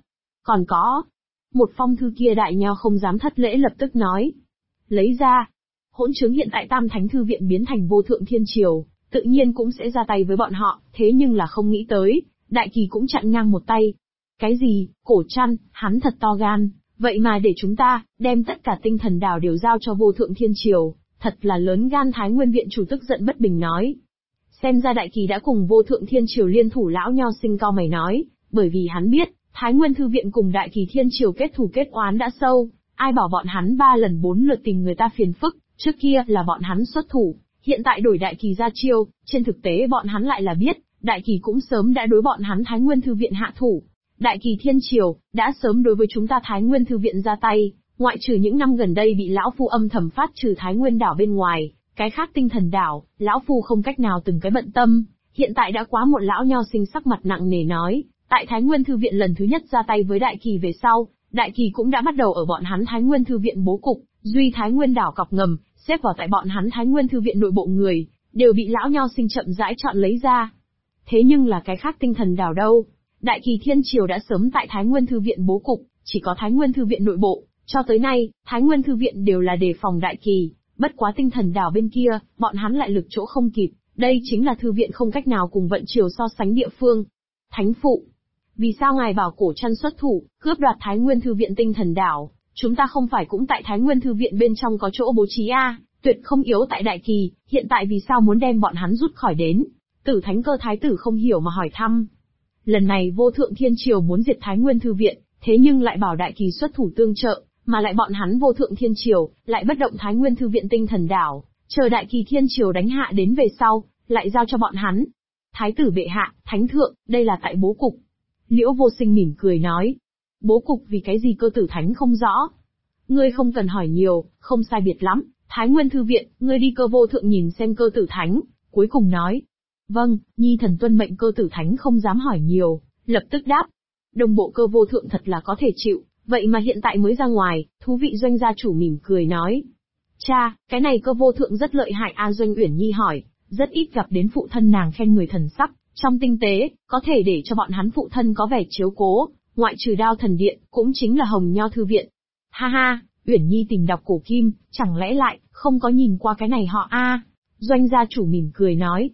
có. Một phong thư kia đại nho không dám thất lễ lập tức nói. Lấy ra. Hỗn chứng hiện tại Tam Thánh Thư viện biến thành Vô Thượng Thiên Triều, tự nhiên cũng sẽ ra tay với bọn họ, thế nhưng là không nghĩ tới, Đại Kỳ cũng chặn ngang một tay. Cái gì, Cổ Trăn, hắn thật to gan, vậy mà để chúng ta, đem tất cả tinh thần đảo đều giao cho Vô Thượng Thiên Triều, thật là lớn gan. Thái Nguyên viện chủ tức giận bất bình nói. Xem ra Đại Kỳ đã cùng Vô Thượng Thiên Triều liên thủ. Lão Nho Sinh cau mày nói, bởi vì hắn biết, Thái Nguyên Thư viện cùng Đại Kỳ Thiên Triều kết thù kết oán đã sâu, ai bảo bọn hắn 3 lần 4 lượt tìm người ta phiền phức, trước kia là bọn hắn xuất thủ, hiện tại đổi Đại Kỳ ra chiêu, trên thực tế bọn hắn lại là biết, Đại Kỳ cũng sớm đã đối bọn hắn Thái Nguyên Thư viện hạ thủ. Đại Kỳ Thiên Triều đã sớm đối với chúng ta Thái Nguyên Thư viện ra tay, ngoại trừ những năm gần đây bị lão phu âm thầm phát trừ Thái Nguyên đảo bên ngoài, cái khác tinh thần đảo, lão phu không cách nào từng cái bận tâm, hiện tại đã quá muộn. Lão Nho Sinh sắc mặt nặng nề nói, tại Thái Nguyên Thư viện lần thứ nhất ra tay với Đại Kỳ về sau, Đại Kỳ cũng đã bắt đầu ở bọn hắn Thái Nguyên Thư viện bố cục, duy Thái Nguyên đảo cọc ngầm, xếp vào tại bọn hắn Thái Nguyên Thư viện nội bộ người, đều bị lão Nho Sinh chậm rãi chọn lấy ra. Thế nhưng là cái khác tinh thần đảo đâu? Đại Kỳ Thiên Triều đã sớm tại Thái Nguyên Thư viện bố cục, chỉ có Thái Nguyên Thư viện nội bộ, cho tới nay, Thái Nguyên Thư viện đều là đề phòng Đại Kỳ, bất quá tinh thần đảo bên kia, bọn hắn lại lực chỗ không kịp, đây chính là thư viện không cách nào cùng vận triều so sánh địa phương. Thánh phụ, vì sao ngài bảo Cổ Trăn xuất thủ, cướp đoạt Thái Nguyên Thư viện tinh thần đảo, chúng ta không phải cũng tại Thái Nguyên Thư viện bên trong có chỗ bố trí tuyệt không yếu tại Đại Kỳ, hiện tại vì sao muốn đem bọn hắn rút khỏi đến? Tử Thánh Cơ thái tử không hiểu mà hỏi thăm. Lần này Vô Thượng Thiên Triều muốn diệt Thái Nguyên Thư viện, thế nhưng lại bảo Đại Kỳ xuất thủ tương trợ, mà lại bọn hắn Vô Thượng Thiên Triều lại bất động Thái Nguyên Thư viện tinh thần đảo, chờ Đại Kỳ Thiên Triều đánh hạ đến về sau, lại giao cho bọn hắn. Thái tử bệ hạ, thánh thượng, đây là tại bố cục. Liễu Vô Sinh mỉm cười nói. Bố cục vì cái gì? Cơ Tử Thánh không rõ. Ngươi không cần hỏi nhiều, không sai biệt lắm, Thái Nguyên Thư viện, ngươi đi Cơ Vô Thượng nhìn xem. Cơ Tử Thánh cuối cùng nói. Vâng, nhi thần tuân mệnh. Cơ Tử Thánh không dám hỏi nhiều, lập tức đáp. Đồng bộ Cơ Vô Thượng thật là có thể chịu, vậy mà hiện tại mới ra ngoài. Thú vị. Doanh gia chủ mỉm cười nói. Cha, cái này Cơ Vô Thượng rất lợi hại. Doanh Uyển Nhi hỏi, rất ít gặp đến phụ thân nàng khen người thần sắc, trong tinh tế, có thể để cho bọn hắn phụ thân có vẻ chiếu cố, ngoại trừ Đao Thần Điện, cũng chính là Hồng Nho Thư viện. Ha ha, Uyển Nhi tìm đọc cổ kim, chẳng lẽ lại không có nhìn qua cái này họ Doanh gia chủ mỉm cười nói.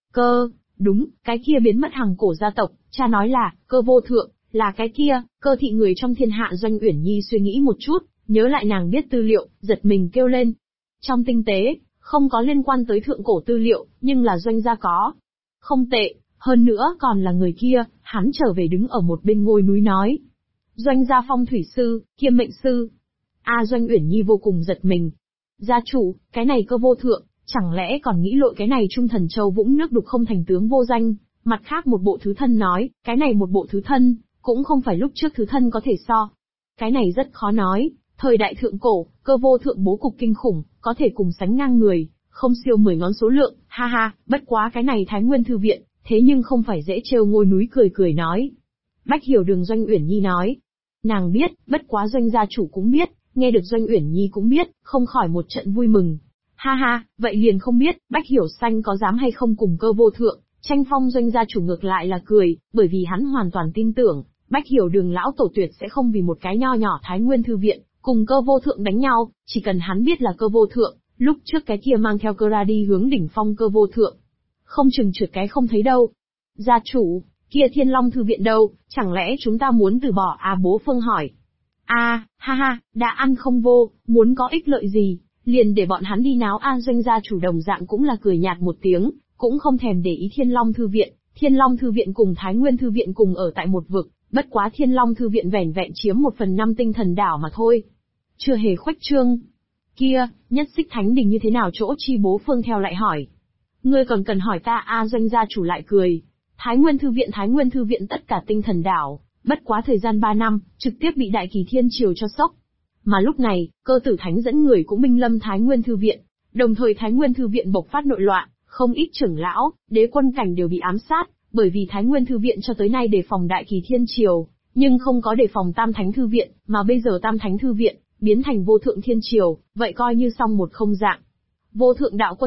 Đúng, cái kia biến mất hàng cổ gia tộc, cha nói là, Cơ Vô Thượng, là cái kia, Cơ thị người trong thiên hạ. Doanh Uyển Nhi suy nghĩ một chút, nhớ lại nàng biết tư liệu, giật mình kêu lên. Trong tinh tế, không có liên quan tới thượng cổ tư liệu, nhưng là Doanh gia có. Không tệ, hơn nữa còn là người kia. Hắn trở về đứng ở một bên ngôi núi nói. Doanh gia phong thủy sư, kiêm mệnh sư. Doanh Uyển Nhi vô cùng giật mình. Gia chủ, cái này Cơ Vô Thượng, chẳng lẽ còn nghĩ lội cái này Trung Thần Châu vũng nước đục không thành tướng vô danh? Mặt khác một bộ thứ thân nói, cái này một bộ thứ thân, cũng không phải lúc trước thứ thân có thể so. Cái này rất khó nói, thời đại thượng cổ, Cơ Vô Thượng bố cục kinh khủng, có thể cùng sánh ngang người, không siêu 10 ngón số lượng. Ha ha, bất quá cái này Thái Nguyên Thư viện, thế nhưng không phải dễ trêu. Ngôi núi cười cười nói. Bách Hiểu Đường. Doanh Uyển Nhi nói. Nàng biết, bất quá Doanh gia chủ cũng biết, nghe được Doanh Uyển Nhi cũng biết, không khỏi một trận vui mừng. Ha ha, vậy liền không biết, Bách Hiểu Xanh có dám hay không cùng Cơ Vô Thượng tranh phong? Doanh gia chủ ngược lại là cười, bởi vì hắn hoàn toàn tin tưởng, Bách Hiểu Đường lão tổ tuyệt sẽ không vì một cái nho nhỏ Thái Nguyên Thư viện, cùng Cơ Vô Thượng đánh nhau, chỉ cần hắn biết là Cơ Vô Thượng, lúc trước cái kia mang theo cơ ra đi hướng đỉnh phong Cơ Vô Thượng. Không chừng trượt cái không thấy đâu. Gia chủ, kia Thiên Long Thư viện đâu, chẳng lẽ chúng ta muốn từ bỏ? Bố Phương hỏi. Ha ha, đã ăn không vô, muốn có ích lợi gì, liền để bọn hắn đi náo. Doanh gia chủ đồng dạng cũng là cười nhạt một tiếng, cũng không thèm để ý Thiên Long Thư viện. Thiên Long Thư viện cùng Thái Nguyên Thư viện cùng ở tại một vực, bất quá Thiên Long Thư viện vẻn vẹn chiếm 1/5 tinh thần đảo mà thôi. Chưa hề khuếch trương. Kia, Nhất Xích Thánh Đình như thế nào chỗ chi? Bố Phương theo lại hỏi. Ngươi còn cần hỏi ta? Doanh gia chủ lại cười. Thái Nguyên Thư viện tất cả tinh thần đảo, bất quá thời gian 3 năm, trực tiếp bị Đại Kỳ Thiên Triều cho sốc. Mà lúc này, Cơ Tử Thánh dẫn người cũng binh lâm Thái Nguyên Thư viện, đồng thời Thái Nguyên Thư viện bộc phát nội loạn, không ít trưởng lão, đế quân cảnh đều bị ám sát, bởi vì Thái Nguyên Thư viện cho tới nay đề phòng Đại Kỳ Thiên Triều, nhưng không có đề phòng Tam Thánh Thư viện, mà bây giờ Tam Thánh Thư viện biến thành Vô Thượng Thiên Triều, vậy coi như xong một không dạng. Vô Thượng Đạo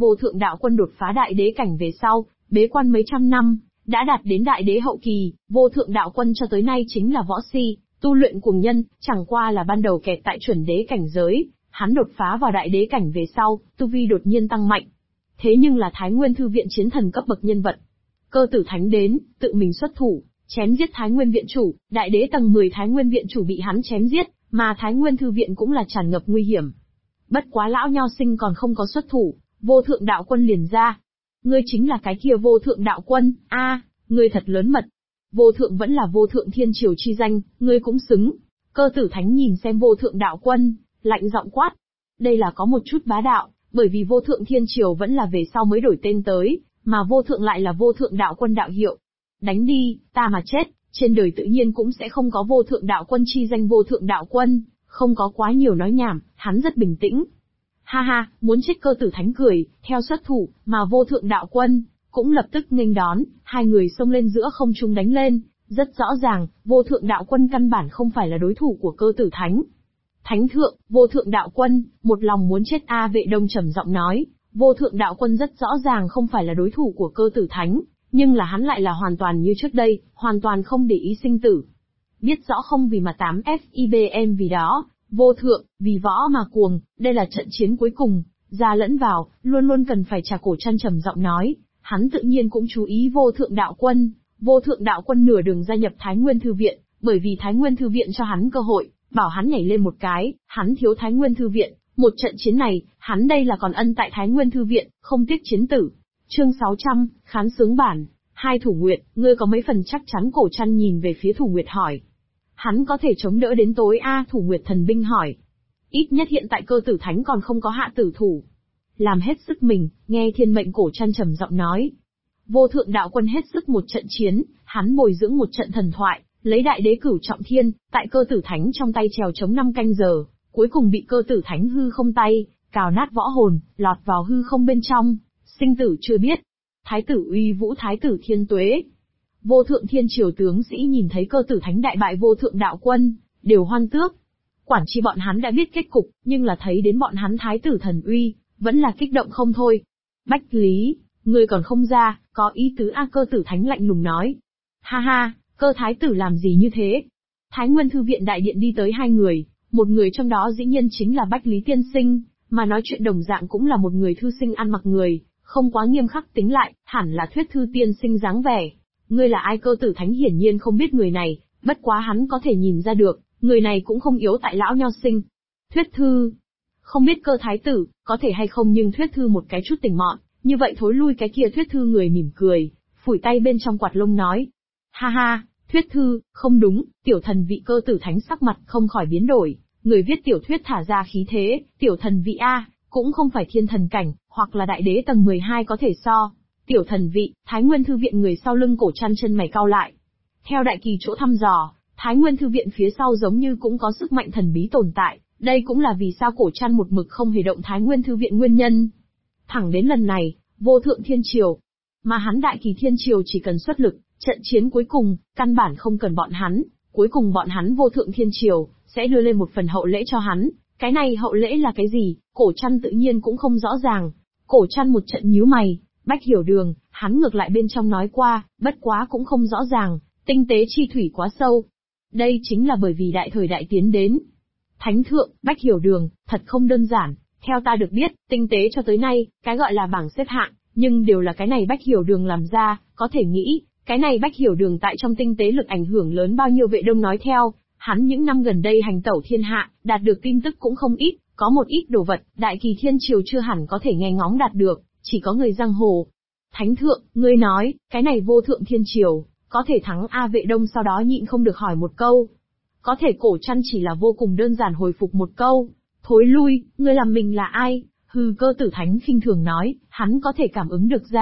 Quân đột phá đại đế cảnh về sau, bế quan mấy trăm năm, đã đạt đến đại đế hậu kỳ. Vô Thượng Đạo Quân cho tới nay chính là võ si, tu luyện cuồng nhân, chẳng qua là ban đầu kẹt tại chuẩn đế cảnh giới, hắn đột phá vào đại đế cảnh về sau, tu vi đột nhiên tăng mạnh. Thế nhưng là Thái Nguyên Thư viện chiến thần cấp bậc nhân vật. Cơ Tử Thánh đến, tự mình xuất thủ, chém giết Thái Nguyên viện chủ, đại đế tầng 10 Thái Nguyên viện chủ bị hắn chém giết, mà Thái Nguyên Thư viện cũng là tràn ngập nguy hiểm. Bất quá lão nho sinh còn không có xuất thủ, Vô Thượng Đạo Quân liền ra. Ngươi chính là cái kia Vô Thượng Đạo Quân, ngươi thật lớn mật. Vô Thượng vẫn là Vô Thượng Thiên Triều chi danh, ngươi cũng xứng. Cơ Tử Thánh nhìn xem Vô Thượng Đạo Quân, lạnh giọng quát. Đây là có một chút bá đạo, bởi vì Vô Thượng Thiên Triều vẫn là về sau mới đổi tên tới, mà Vô Thượng lại là Vô Thượng Đạo Quân đạo hiệu. Đánh đi, ta mà chết, trên đời tự nhiên cũng sẽ không có Vô Thượng Đạo Quân chi danh. Vô Thượng Đạo Quân không có quá nhiều nói nhảm, hắn rất bình tĩnh. Ha ha, muốn chết. Cơ Tử Thánh cười, theo xuất thủ, mà Vô Thượng Đạo Quân cũng lập tức nghênh đón, hai người xông lên giữa không trung đánh lên. Rất rõ ràng, Vô Thượng Đạo Quân căn bản không phải là đối thủ của Cơ Tử Thánh. Thánh thượng, Vô Thượng Đạo Quân, một lòng muốn chết. Vệ Đông trầm giọng nói, Vô Thượng Đạo Quân rất rõ ràng không phải là đối thủ của Cơ Tử Thánh, nhưng là hắn lại là hoàn toàn như trước đây, hoàn toàn không để ý sinh tử. Biết rõ không vì mà 8FIBM vì đó, Vô Thượng, vì võ mà cuồng, đây là trận chiến cuối cùng, ra lẫn vào, luôn luôn cần phải trả cổ chân. Trầm giọng nói, hắn tự nhiên cũng chú ý Vô Thượng Đạo Quân. Vô Thượng Đạo Quân nửa đường gia nhập Thái Nguyên Thư viện, bởi vì Thái Nguyên Thư viện cho hắn cơ hội, bảo hắn nhảy lên một cái, hắn thiếu Thái Nguyên Thư viện, một trận chiến này, hắn đây là còn ân tại Thái Nguyên Thư viện, không tiếc chiến tử. Chương 600, khán sướng bản. Hai Thủ Nguyệt, ngươi có mấy phần chắc chắn? Cổ Trăn nhìn về phía Thủ Nguyệt hỏi. Hắn có thể chống đỡ đến tối Thủ Nguyệt thần binh hỏi. Ít nhất hiện tại Cơ Tử Thánh còn không có hạ tử thủ. Làm hết sức mình, nghe thiên mệnh. Cổ Trăn trầm giọng nói. Vô Thượng Đạo Quân hết sức một trận chiến, hắn bồi dưỡng một trận thần thoại, lấy đại đế cửu trọng thiên, tại Cơ Tử Thánh trong tay trèo chống 5 canh giờ, cuối cùng bị Cơ Tử Thánh hư không tay, cào nát võ hồn, lọt vào hư không bên trong, sinh tử chưa biết. Thái tử uy vũ, thái tử thiên tuế. Vô Thượng Thiên Triều tướng sĩ nhìn thấy Cơ Tử Thánh đại bại Vô Thượng Đạo Quân, đều hoan tước. Quản chi bọn hắn đã biết kết cục, nhưng là thấy đến bọn hắn thái tử thần uy, vẫn là kích động không thôi. Bách Lý, ngươi còn không ra, có ý tứ Cơ Tử Thánh lạnh lùng nói. Ha ha, Cơ thái tử làm gì như thế? Thái Nguyên Thư viện đại điện đi tới hai người, một người trong đó dĩ nhiên chính là Bách Lý tiên sinh, mà nói chuyện đồng dạng cũng là một người thư sinh ăn mặc người, không quá nghiêm khắc, tính lại, hẳn là Thuyết Thư tiên sinh dáng vẻ. Ngươi là ai? Cơ Tử Thánh hiển nhiên không biết người này, bất quá hắn có thể nhìn ra được, người này cũng không yếu tại lão nho sinh. Thuyết Thư, không biết Cơ thái tử, có thể hay không, nhưng Thuyết Thư một cái chút tỉnh mọn, như vậy thối lui cái kia. Thuyết Thư người mỉm cười, phủi tay bên trong quạt lông nói. Ha ha, Thuyết Thư, không đúng, tiểu thần vị. Cơ Tử Thánh sắc mặt không khỏi biến đổi, người viết tiểu thuyết thả ra khí thế, tiểu thần vị cũng không phải thiên thần cảnh, hoặc là đại đế tầng 12 có thể so. Tiểu thần vị, Thái Nguyên Thư viện người sau lưng. Cổ Trăn chân mày cau lại. Theo đại kỳ chỗ thăm dò, Thái Nguyên Thư viện phía sau giống như cũng có sức mạnh thần bí tồn tại, đây cũng là vì sao Cổ Trăn một mực không hề động Thái Nguyên Thư viện nguyên nhân. Thẳng đến lần này, Vô Thượng Thiên Triều, mà hắn Đại Kỳ Thiên Triều chỉ cần xuất lực, trận chiến cuối cùng, căn bản không cần bọn hắn, cuối cùng bọn hắn Vô Thượng Thiên Triều sẽ đưa lên một phần hậu lễ cho hắn. Cái này hậu lễ là cái gì, Cổ Trăn tự nhiên cũng không rõ ràng. Cổ Trăn một trận nhíu mày, Bách Hiểu Đường, hắn ngược lại bên trong nói qua, bất quá cũng không rõ ràng, tinh tế chi thủy quá sâu. Đây chính là bởi vì đại thời đại tiến đến. Thánh thượng, Bách Hiểu Đường, thật không đơn giản, theo ta được biết, tinh tế cho tới nay, cái gọi là bảng xếp hạng, nhưng đều là cái này Bách Hiểu Đường làm ra, có thể nghĩ, cái này Bách Hiểu Đường tại trong tinh tế lực ảnh hưởng lớn bao nhiêu. Vệ Đông nói theo, hắn những năm gần đây hành tẩu thiên hạ, đạt được tin tức cũng không ít, có một ít đồ vật, Đại Kỳ Thiên Triều chưa hẳn có thể nghe ngóng đạt được, chỉ có người giang hồ. Thánh thượng, ngươi nói, cái này Vô Thượng Thiên Triều, có thể thắng Vệ Đông sau đó nhịn không được hỏi một câu. Có thể. Cổ Trăn chỉ là vô cùng đơn giản hồi phục một câu. Thối lui, ngươi làm mình là ai? Hừ. Cơ Tử Thánh khinh thường nói, hắn có thể cảm ứng được ra,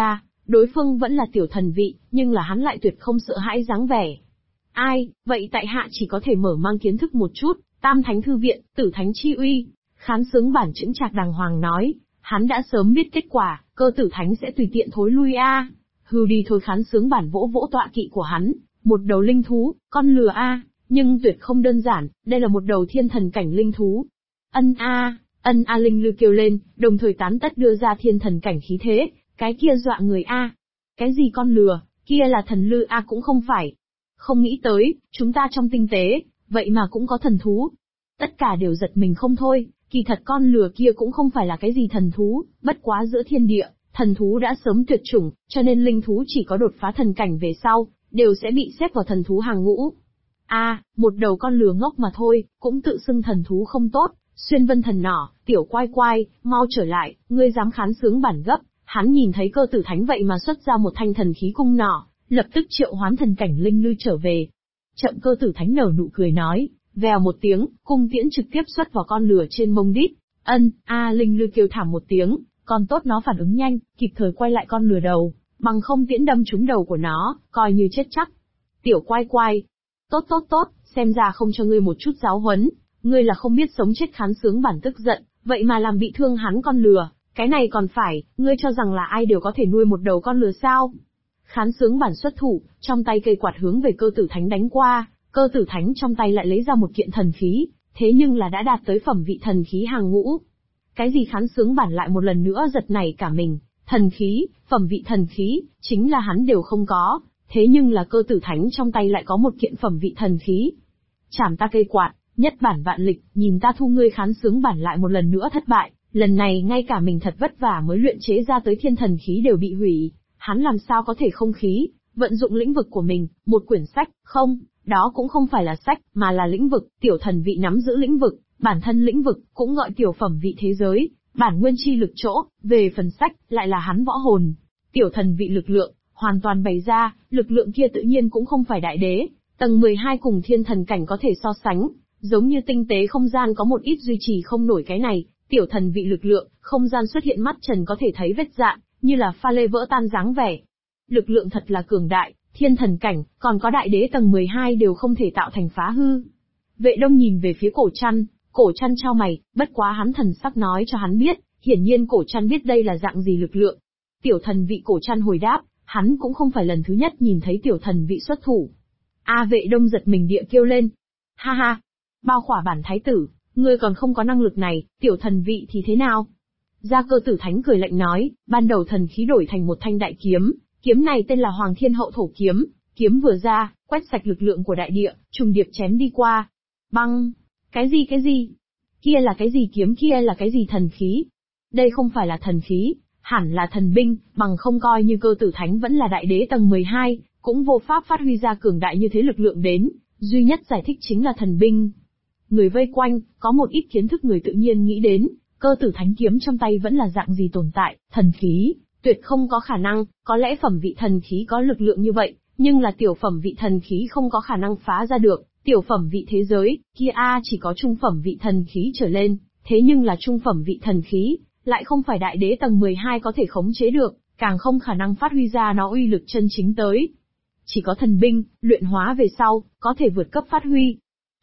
đối phương vẫn là tiểu thần vị, nhưng là hắn lại tuyệt không sợ hãi dáng vẻ. Ai, vậy tại hạ chỉ có thể mở mang kiến thức một chút, Tam Thánh Thư Viện, Tử Thánh Chi Uy. Khán Sướng Bản chững chạc đàng hoàng nói, hắn đã sớm biết kết quả, Cơ Tử Thánh sẽ tùy tiện thối lui a. Hừ đi thôi. Khán Sướng Bản vỗ vỗ tọa kỵ của hắn, một đầu linh thú, con lừa a, nhưng tuyệt không đơn giản, đây là một đầu thiên thần cảnh linh thú. Ân a linh lư kêu lên, đồng thời tán tất đưa ra thiên thần cảnh khí thế, cái kia dọa người a. Cái gì con lừa, kia là thần lư a cũng không phải. Không nghĩ tới, chúng ta trong tinh tế, vậy mà cũng có thần thú. Tất cả đều giật mình không thôi, kỳ thật con lừa kia cũng không phải là cái gì thần thú, bất quá giữa thiên địa, thần thú đã sớm tuyệt chủng, cho nên linh thú chỉ có đột phá thần cảnh về sau, đều sẽ bị xếp vào thần thú hàng ngũ. Một đầu con lừa ngốc mà thôi, cũng tự xưng thần thú không tốt. Xuyên Vân Thần nỏ, tiểu quai quai, mau trở lại, ngươi dám Khán Sướng Bản gấp. Hắn nhìn thấy Cơ Tử Thánh vậy mà xuất ra một thanh thần khí cung nỏ, lập tức triệu hoán thần cảnh linh lư trở về. Chậm. Cơ Tử Thánh nở nụ cười nói, vèo một tiếng, cung tiễn trực tiếp xuất vào con lừa trên mông đít. Linh lư kêu thảm một tiếng, còn tốt nó phản ứng nhanh, kịp thời quay lại con lừa đầu, bằng không tiễn đâm trúng đầu của nó, coi như chết chắc. Tiểu quai quai, tốt, xem ra không cho ngươi một chút giáo huấn, ngươi là không biết sống chết. Khán Sướng Bản tức giận, vậy mà làm bị thương hắn con lừa, cái này còn phải, ngươi cho rằng là ai đều có thể nuôi một đầu con lừa sao? Khán Sướng Bản xuất thủ, trong tay cây quạt hướng về Cơ Tử Thánh đánh qua, Cơ Tử Thánh trong tay lại lấy ra một kiện thần khí, thế nhưng là đã đạt tới phẩm vị thần khí hàng ngũ. Cái gì? Khán Sướng Bản lại một lần nữa giật nảy cả mình, thần khí, phẩm vị thần khí, chính là hắn đều không có, thế nhưng là Cơ Tử Thánh trong tay lại có một kiện phẩm vị thần khí. Chảm ta cây quạt, nhất bản vạn lịch, nhìn ta thu ngươi. Khán Sướng Bản lại một lần nữa thất bại, lần này ngay cả mình thật vất vả mới luyện chế ra tới thiên thần khí đều bị hủy, hắn làm sao có thể không khí, vận dụng lĩnh vực của mình, một quyển sách, không, đó cũng không phải là sách, mà là lĩnh vực, tiểu thần vị nắm giữ lĩnh vực, bản thân lĩnh vực, cũng gọi tiểu phẩm vị thế giới, bản nguyên chi lực chỗ, về phần sách, lại là hắn võ hồn. Tiểu thần vị lực lượng, hoàn toàn bày ra, lực lượng kia tự nhiên cũng không phải đại đế, tầng 12 cùng thiên thần cảnh có thể so sánh, giống như tinh tế không gian có một ít duy trì không nổi cái này, tiểu thần vị lực lượng, không gian xuất hiện mắt trần có thể thấy vết dạn, như là pha lê vỡ tan dáng vẻ. Lực lượng thật là cường đại, thiên thần cảnh, còn có đại đế tầng 12 đều không thể tạo thành phá hư. Vệ Đông nhìn về phía Cổ Trăn chau mày, bất quá hắn thần sắc nói cho hắn biết, hiển nhiên Cổ Trăn biết đây là dạng gì lực lượng. Tiểu thần vị. Cổ Trăn hồi đáp, hắn cũng không phải lần thứ nhất nhìn thấy tiểu thần vị xuất thủ. Vệ Đông giật mình địa kêu lên. Ha, bao khỏa bản thái tử, ngươi còn không có năng lực này, tiểu thần vị thì thế nào? Cơ Tử Thánh cười lạnh nói, ban đầu thần khí đổi thành một thanh đại kiếm, kiếm này tên là Hoàng Thiên Hậu Thổ Kiếm, kiếm vừa ra, quét sạch lực lượng của đại địa, trùng điệp chém đi qua. Băng! Cái gì? Kia là cái gì kiếm, kia là cái gì thần khí? Đây không phải là thần khí, hẳn là thần binh, bằng không coi như Cơ Tử Thánh vẫn là đại đế tầng 12, cũng vô pháp phát huy ra cường đại như thế lực lượng đến, duy nhất giải thích chính là thần binh. Người vây quanh, có một ít kiến thức người tự nhiên nghĩ đến, Cơ Tử Thánh kiếm trong tay vẫn là dạng gì tồn tại, thần khí, tuyệt không có khả năng, có lẽ phẩm vị thần khí có lực lượng như vậy, nhưng là tiểu phẩm vị thần khí không có khả năng phá ra được, tiểu phẩm vị thế giới, kia chỉ có trung phẩm vị thần khí trở lên, thế nhưng là trung phẩm vị thần khí, lại không phải đại đế tầng 12 có thể khống chế được, càng không khả năng phát huy ra nó uy lực chân chính tới. Chỉ có thần binh, luyện hóa về sau, có thể vượt cấp phát huy.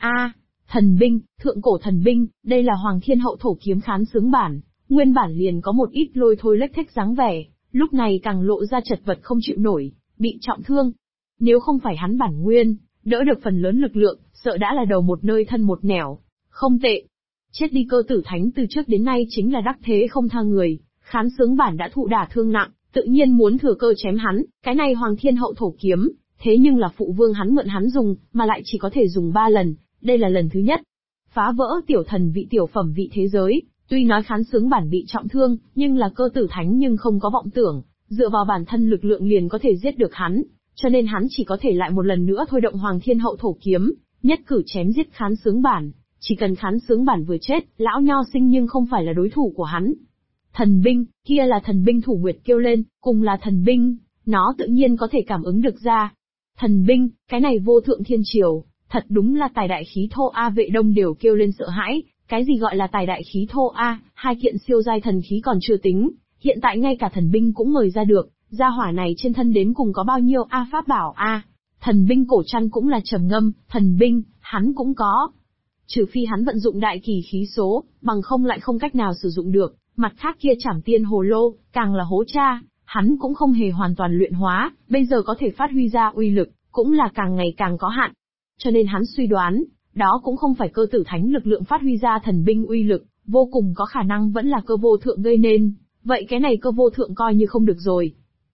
Thần binh, thượng cổ thần binh, đây là Hoàng Thiên Hậu Thổ Kiếm. Khán Sướng Bản, nguyên bản liền có một ít lôi thôi lếch thếch dáng vẻ, lúc này càng lộ ra chật vật không chịu nổi, bị trọng thương. Nếu không phải hắn bản nguyên, đỡ được phần lớn lực lượng, sợ đã là đầu một nơi thân một nẻo. Không tệ. Chết đi. Cơ Tử Thánh từ trước đến nay chính là đắc thế không tha người, Khán Sướng Bản đã thụ đả thương nặng, tự nhiên muốn thừa cơ chém hắn, cái này Hoàng Thiên Hậu Thổ Kiếm, thế nhưng là phụ vương hắn mượn hắn dùng, mà lại chỉ có thể dùng 3 lần, đây là lần thứ nhất. Phá vỡ tiểu thần vị tiểu phẩm vị thế giới, tuy nói Khán Sướng Bản bị trọng thương, nhưng là Cơ Tử Thánh nhưng không có vọng tưởng, dựa vào bản thân lực lượng liền có thể giết được hắn, cho nên hắn chỉ có thể lại một lần nữa thôi động Hoàng Thiên Hậu Thổ Kiếm, nhất cử chém giết Khán Sướng Bản. Chỉ cần Khán Sướng Bản vừa chết, lão nho sinh nhưng không phải là đối thủ của hắn. Thần binh, kia là thần binh. Thủ Nguyệt kêu lên, cùng là thần binh, nó tự nhiên có thể cảm ứng được ra. Thần binh, cái này vô thượng thiên triều, thật đúng là tài đại khí thô. Vệ Đông đều kêu lên sợ hãi, cái gì gọi là tài đại khí thô? Hai kiện siêu giai thần khí còn chưa tính, hiện tại ngay cả thần binh cũng mời ra được, Gia hỏa này trên thân đến cùng có bao nhiêu pháp bảo a? Thần binh cổ trăn cũng là trầm ngâm, thần binh, hắn cũng có. Trừ phi hắn vận dụng đại kỳ khí số, bằng không lại không cách nào sử dụng được, mặt khác kia Trảm Tiên Hồ Lô, càng là hố cha, hắn cũng không hề hoàn toàn luyện hóa, bây giờ có thể phát huy ra uy lực, cũng là càng ngày càng có hạn. Cho nên hắn suy đoán, đó cũng không phải cơ tử thánh lực lượng phát huy ra thần binh uy lực, vô cùng có khả năng vẫn là cơ vô thượng gây nên, vậy cái này cơ vô thượng coi như không được rồi.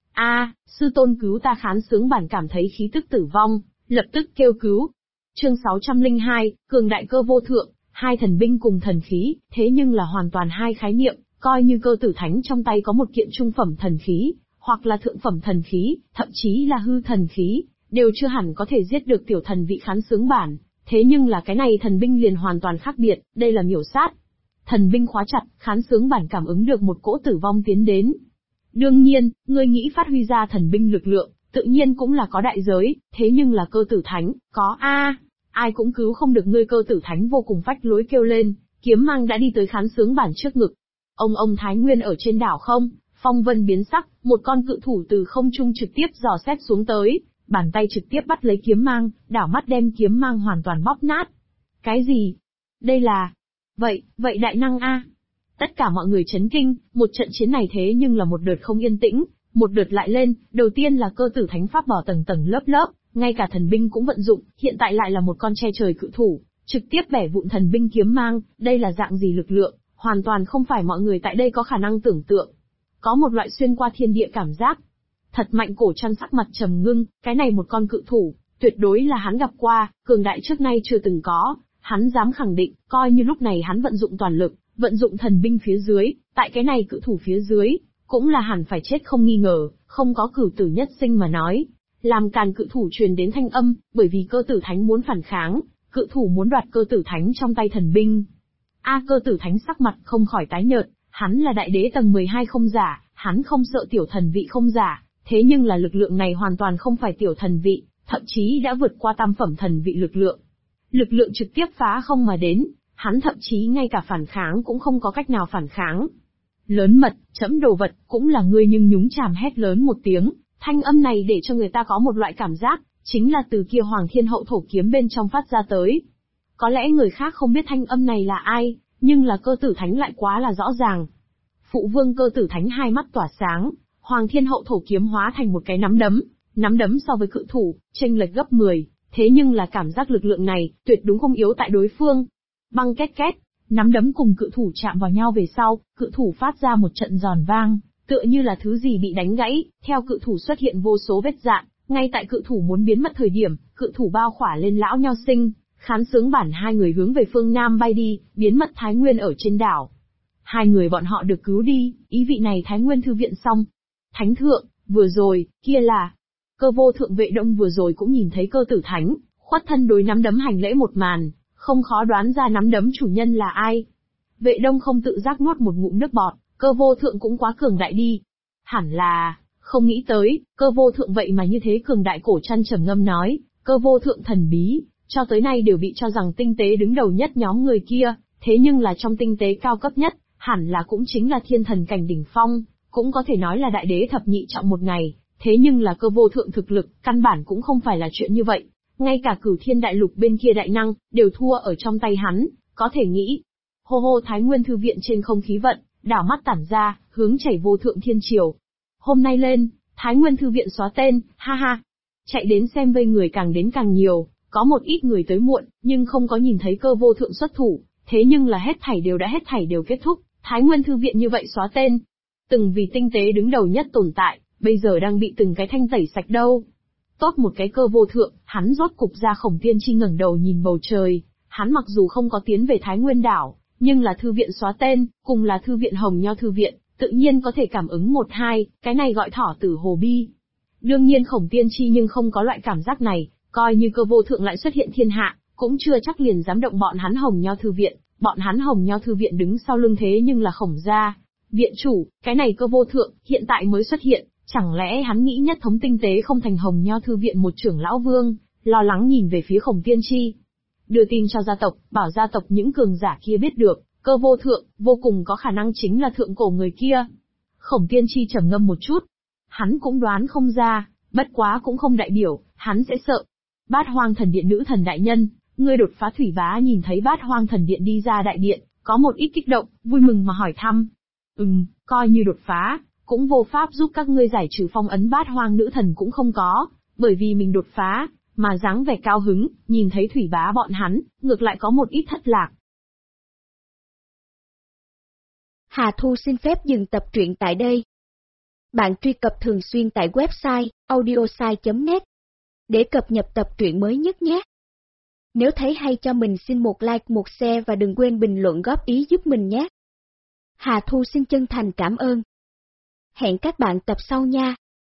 Sư tôn cứu ta khán sướng bản cảm thấy khí tức tử vong, lập tức kêu cứu. Chương 602, cường đại cơ vô thượng, hai thần binh cùng thần khí, thế nhưng là hoàn toàn hai khái niệm, coi như cơ tử thánh trong tay có một kiện trung phẩm thần khí, hoặc là thượng phẩm thần khí, thậm chí là hư thần khí, đều chưa hẳn có thể giết được tiểu thần vị khán sướng bản, thế nhưng là cái này thần binh liền hoàn toàn khác biệt, đây là miểu sát. Thần binh khóa chặt, khán sướng bản cảm ứng được một cỗ tử vong tiến đến. Đương nhiên, ngươi nghĩ phát huy ra thần binh lực lượng, tự nhiên cũng là có đại giới, thế nhưng là cơ tử thánh, có ai cũng cứu không được ngươi. Cơ tử thánh vô cùng phách lối kêu lên, kiếm mang đã đi tới khán sướng bản trước ngực. Ông Thái Nguyên ở trên đảo không, phong vân biến sắc, một con cự thủ từ không trung trực tiếp dò xét xuống tới, bàn tay trực tiếp bắt lấy kiếm mang, đảo mắt đem kiếm mang hoàn toàn bóp nát. Cái gì? Đây là... Vậy đại năng a? Tất cả mọi người chấn kinh, một trận chiến này thế nhưng là một đợt không yên tĩnh, một đợt lại lên, đầu tiên là cơ tử thánh pháp bảo tầng tầng lớp lớp, ngay cả thần binh cũng vận dụng, hiện tại lại là một con che trời cự thủ, trực tiếp bẻ vụn thần binh kiếm mang, đây là dạng gì lực lượng, hoàn toàn không phải mọi người tại đây có khả năng tưởng tượng. Có một loại xuyên qua thiên địa cảm giác. Thật mạnh. Cổ Trăn sắc mặt trầm ngưng, cái này một con cự thủ, tuyệt đối là hắn gặp qua, cường đại trước nay chưa từng có, hắn dám khẳng định, coi như lúc này hắn vận dụng toàn lực, vận dụng thần binh phía dưới, tại cái này cự thủ phía dưới, cũng là hẳn phải chết không nghi ngờ, không có cửu tử nhất sinh mà nói. Làm càn cự thủ truyền đến thanh âm, bởi vì cơ tử thánh muốn phản kháng, cự thủ muốn đoạt cơ tử thánh trong tay thần binh. Cơ tử thánh sắc mặt không khỏi tái nhợt, hắn là đại đế tầng 12 không giả, hắn không sợ tiểu thần vị không giả, thế nhưng là lực lượng này hoàn toàn không phải tiểu thần vị, thậm chí đã vượt qua tam phẩm thần vị lực lượng. Lực lượng trực tiếp phá không mà đến, hắn thậm chí ngay cả phản kháng cũng không có cách nào phản kháng. Lớn mật, trẫm đồ vật, cũng là ngươi. Nhưng nhúng chàm hét lớn một tiếng, thanh âm này để cho người ta có một loại cảm giác, chính là từ kia Hoàng Thiên Hậu Thổ kiếm bên trong phát ra tới. Có lẽ người khác không biết thanh âm này là ai, nhưng là cơ tử thánh lại quá là rõ ràng. Phụ vương cơ tử thánh hai mắt tỏa sáng, Hoàng Thiên Hậu Thổ kiếm hóa thành một cái nắm đấm so với cự thủ, chênh lệch gấp 10, thế nhưng là cảm giác lực lượng này, tuyệt đúng không yếu tại đối phương. Băng két két, nắm đấm cùng cự thủ chạm vào nhau về sau, cự thủ phát ra một trận giòn vang, tựa như là thứ gì bị đánh gãy, theo cự thủ xuất hiện vô số vết rạn, ngay tại cự thủ muốn biến mất thời điểm, cự thủ bao khỏa lên lão Nho Sinh, khán sướng bản hai người hướng về phương Nam bay đi, biến mất Thái Nguyên ở trên đảo. Hai người bọn họ được cứu đi, ý vị này Thái Nguyên thư viện xong. Thánh thượng, vừa rồi, kia là... Cơ vô thượng Vệ Đông vừa rồi cũng nhìn thấy cơ tử thánh, khuất thân đối nắm đấm hành lễ một màn, không khó đoán ra nắm đấm chủ nhân là ai. Vệ Đông không tự giác nuốt một ngụm nước bọt, cơ vô thượng cũng quá cường đại đi. Hẳn là, không nghĩ tới, cơ vô thượng vậy mà như thế cường đại. Cổ Trăn trầm ngâm nói, cơ vô thượng thần bí, cho tới nay đều bị cho rằng tinh tế đứng đầu nhất nhóm người kia, thế nhưng là trong tinh tế cao cấp nhất, hẳn là cũng chính là thiên thần cảnh đỉnh phong, cũng có thể nói là đại đế thập nhị trọng một ngày, thế nhưng là cơ vô thượng thực lực, căn bản cũng không phải là chuyện như vậy. Ngay cả Cửu Thiên Đại Lục bên kia đại năng, đều thua ở trong tay hắn, có thể nghĩ. Hô hô. Thái Nguyên thư viện trên không khí vận, đảo mắt tản ra, hướng chảy vô thượng thiên triều. Hôm nay lên, Thái Nguyên thư viện xóa tên, ha ha. Chạy đến xem vây người càng đến càng nhiều, có một ít người tới muộn, nhưng không có nhìn thấy cơ vô thượng xuất thủ, thế nhưng là hết thảy đều kết thúc, Thái Nguyên thư viện như vậy xóa tên. Từng vì tinh tế đứng đầu nhất tồn tại, bây giờ đang bị từng cái thanh tẩy sạch đâu. Tốt một cái cơ vô thượng, hắn rốt cục ra. Khổng Tiên Chi ngẩng đầu nhìn bầu trời, hắn mặc dù không có tiến về Thái Nguyên đảo, nhưng là thư viện xóa tên, cùng là thư viện Hồng Nho thư viện, tự nhiên có thể cảm ứng một hai, cái này gọi thỏ tử hồ bi. Đương nhiên Khổng Tiên Chi nhưng không có loại cảm giác này, coi như cơ vô thượng lại xuất hiện thiên hạ, cũng chưa chắc liền dám động bọn hắn Hồng Nho thư viện, bọn hắn Hồng Nho thư viện đứng sau lưng thế nhưng là Khổng gia. Viện chủ, cái này cơ vô thượng, hiện tại mới xuất hiện, chẳng lẽ hắn nghĩ nhất thống tinh tế không thành Hồng Nho thư viện một trưởng lão vương, lo lắng nhìn về phía Khổng Tiên Chi. Đưa tin cho gia tộc, bảo gia tộc những cường giả kia biết được, cơ vô thượng, vô cùng có khả năng chính là thượng cổ người kia. Khổng Tiên Chi trầm ngâm một chút. hắn cũng đoán không ra, bất quá cũng không đại biểu, hắn sẽ sợ. Bát Hoang Thần Điện nữ thần đại nhân, ngươi đột phá Thủy Bá nhìn thấy Bát Hoang Thần Điện đi ra đại điện, có một ít kích động, vui mừng mà hỏi thăm. Coi như đột phá, cũng vô pháp giúp các ngươi giải trừ phong ấn Bát Hoang nữ thần cũng không có, bởi vì mình đột phá, mà dáng vẻ cao hứng, nhìn thấy Thủy Bá bọn hắn, ngược lại có một ít thất lạc. Hà Thu xin phép dừng tập truyện tại đây. Bạn truy cập thường xuyên tại website audiosai.net để cập nhật tập truyện mới nhất nhé. Nếu thấy hay cho mình xin một like, một share và đừng quên bình luận góp ý giúp mình nhé. Hà Thu xin chân thành cảm ơn. Hẹn các bạn tập sau nha.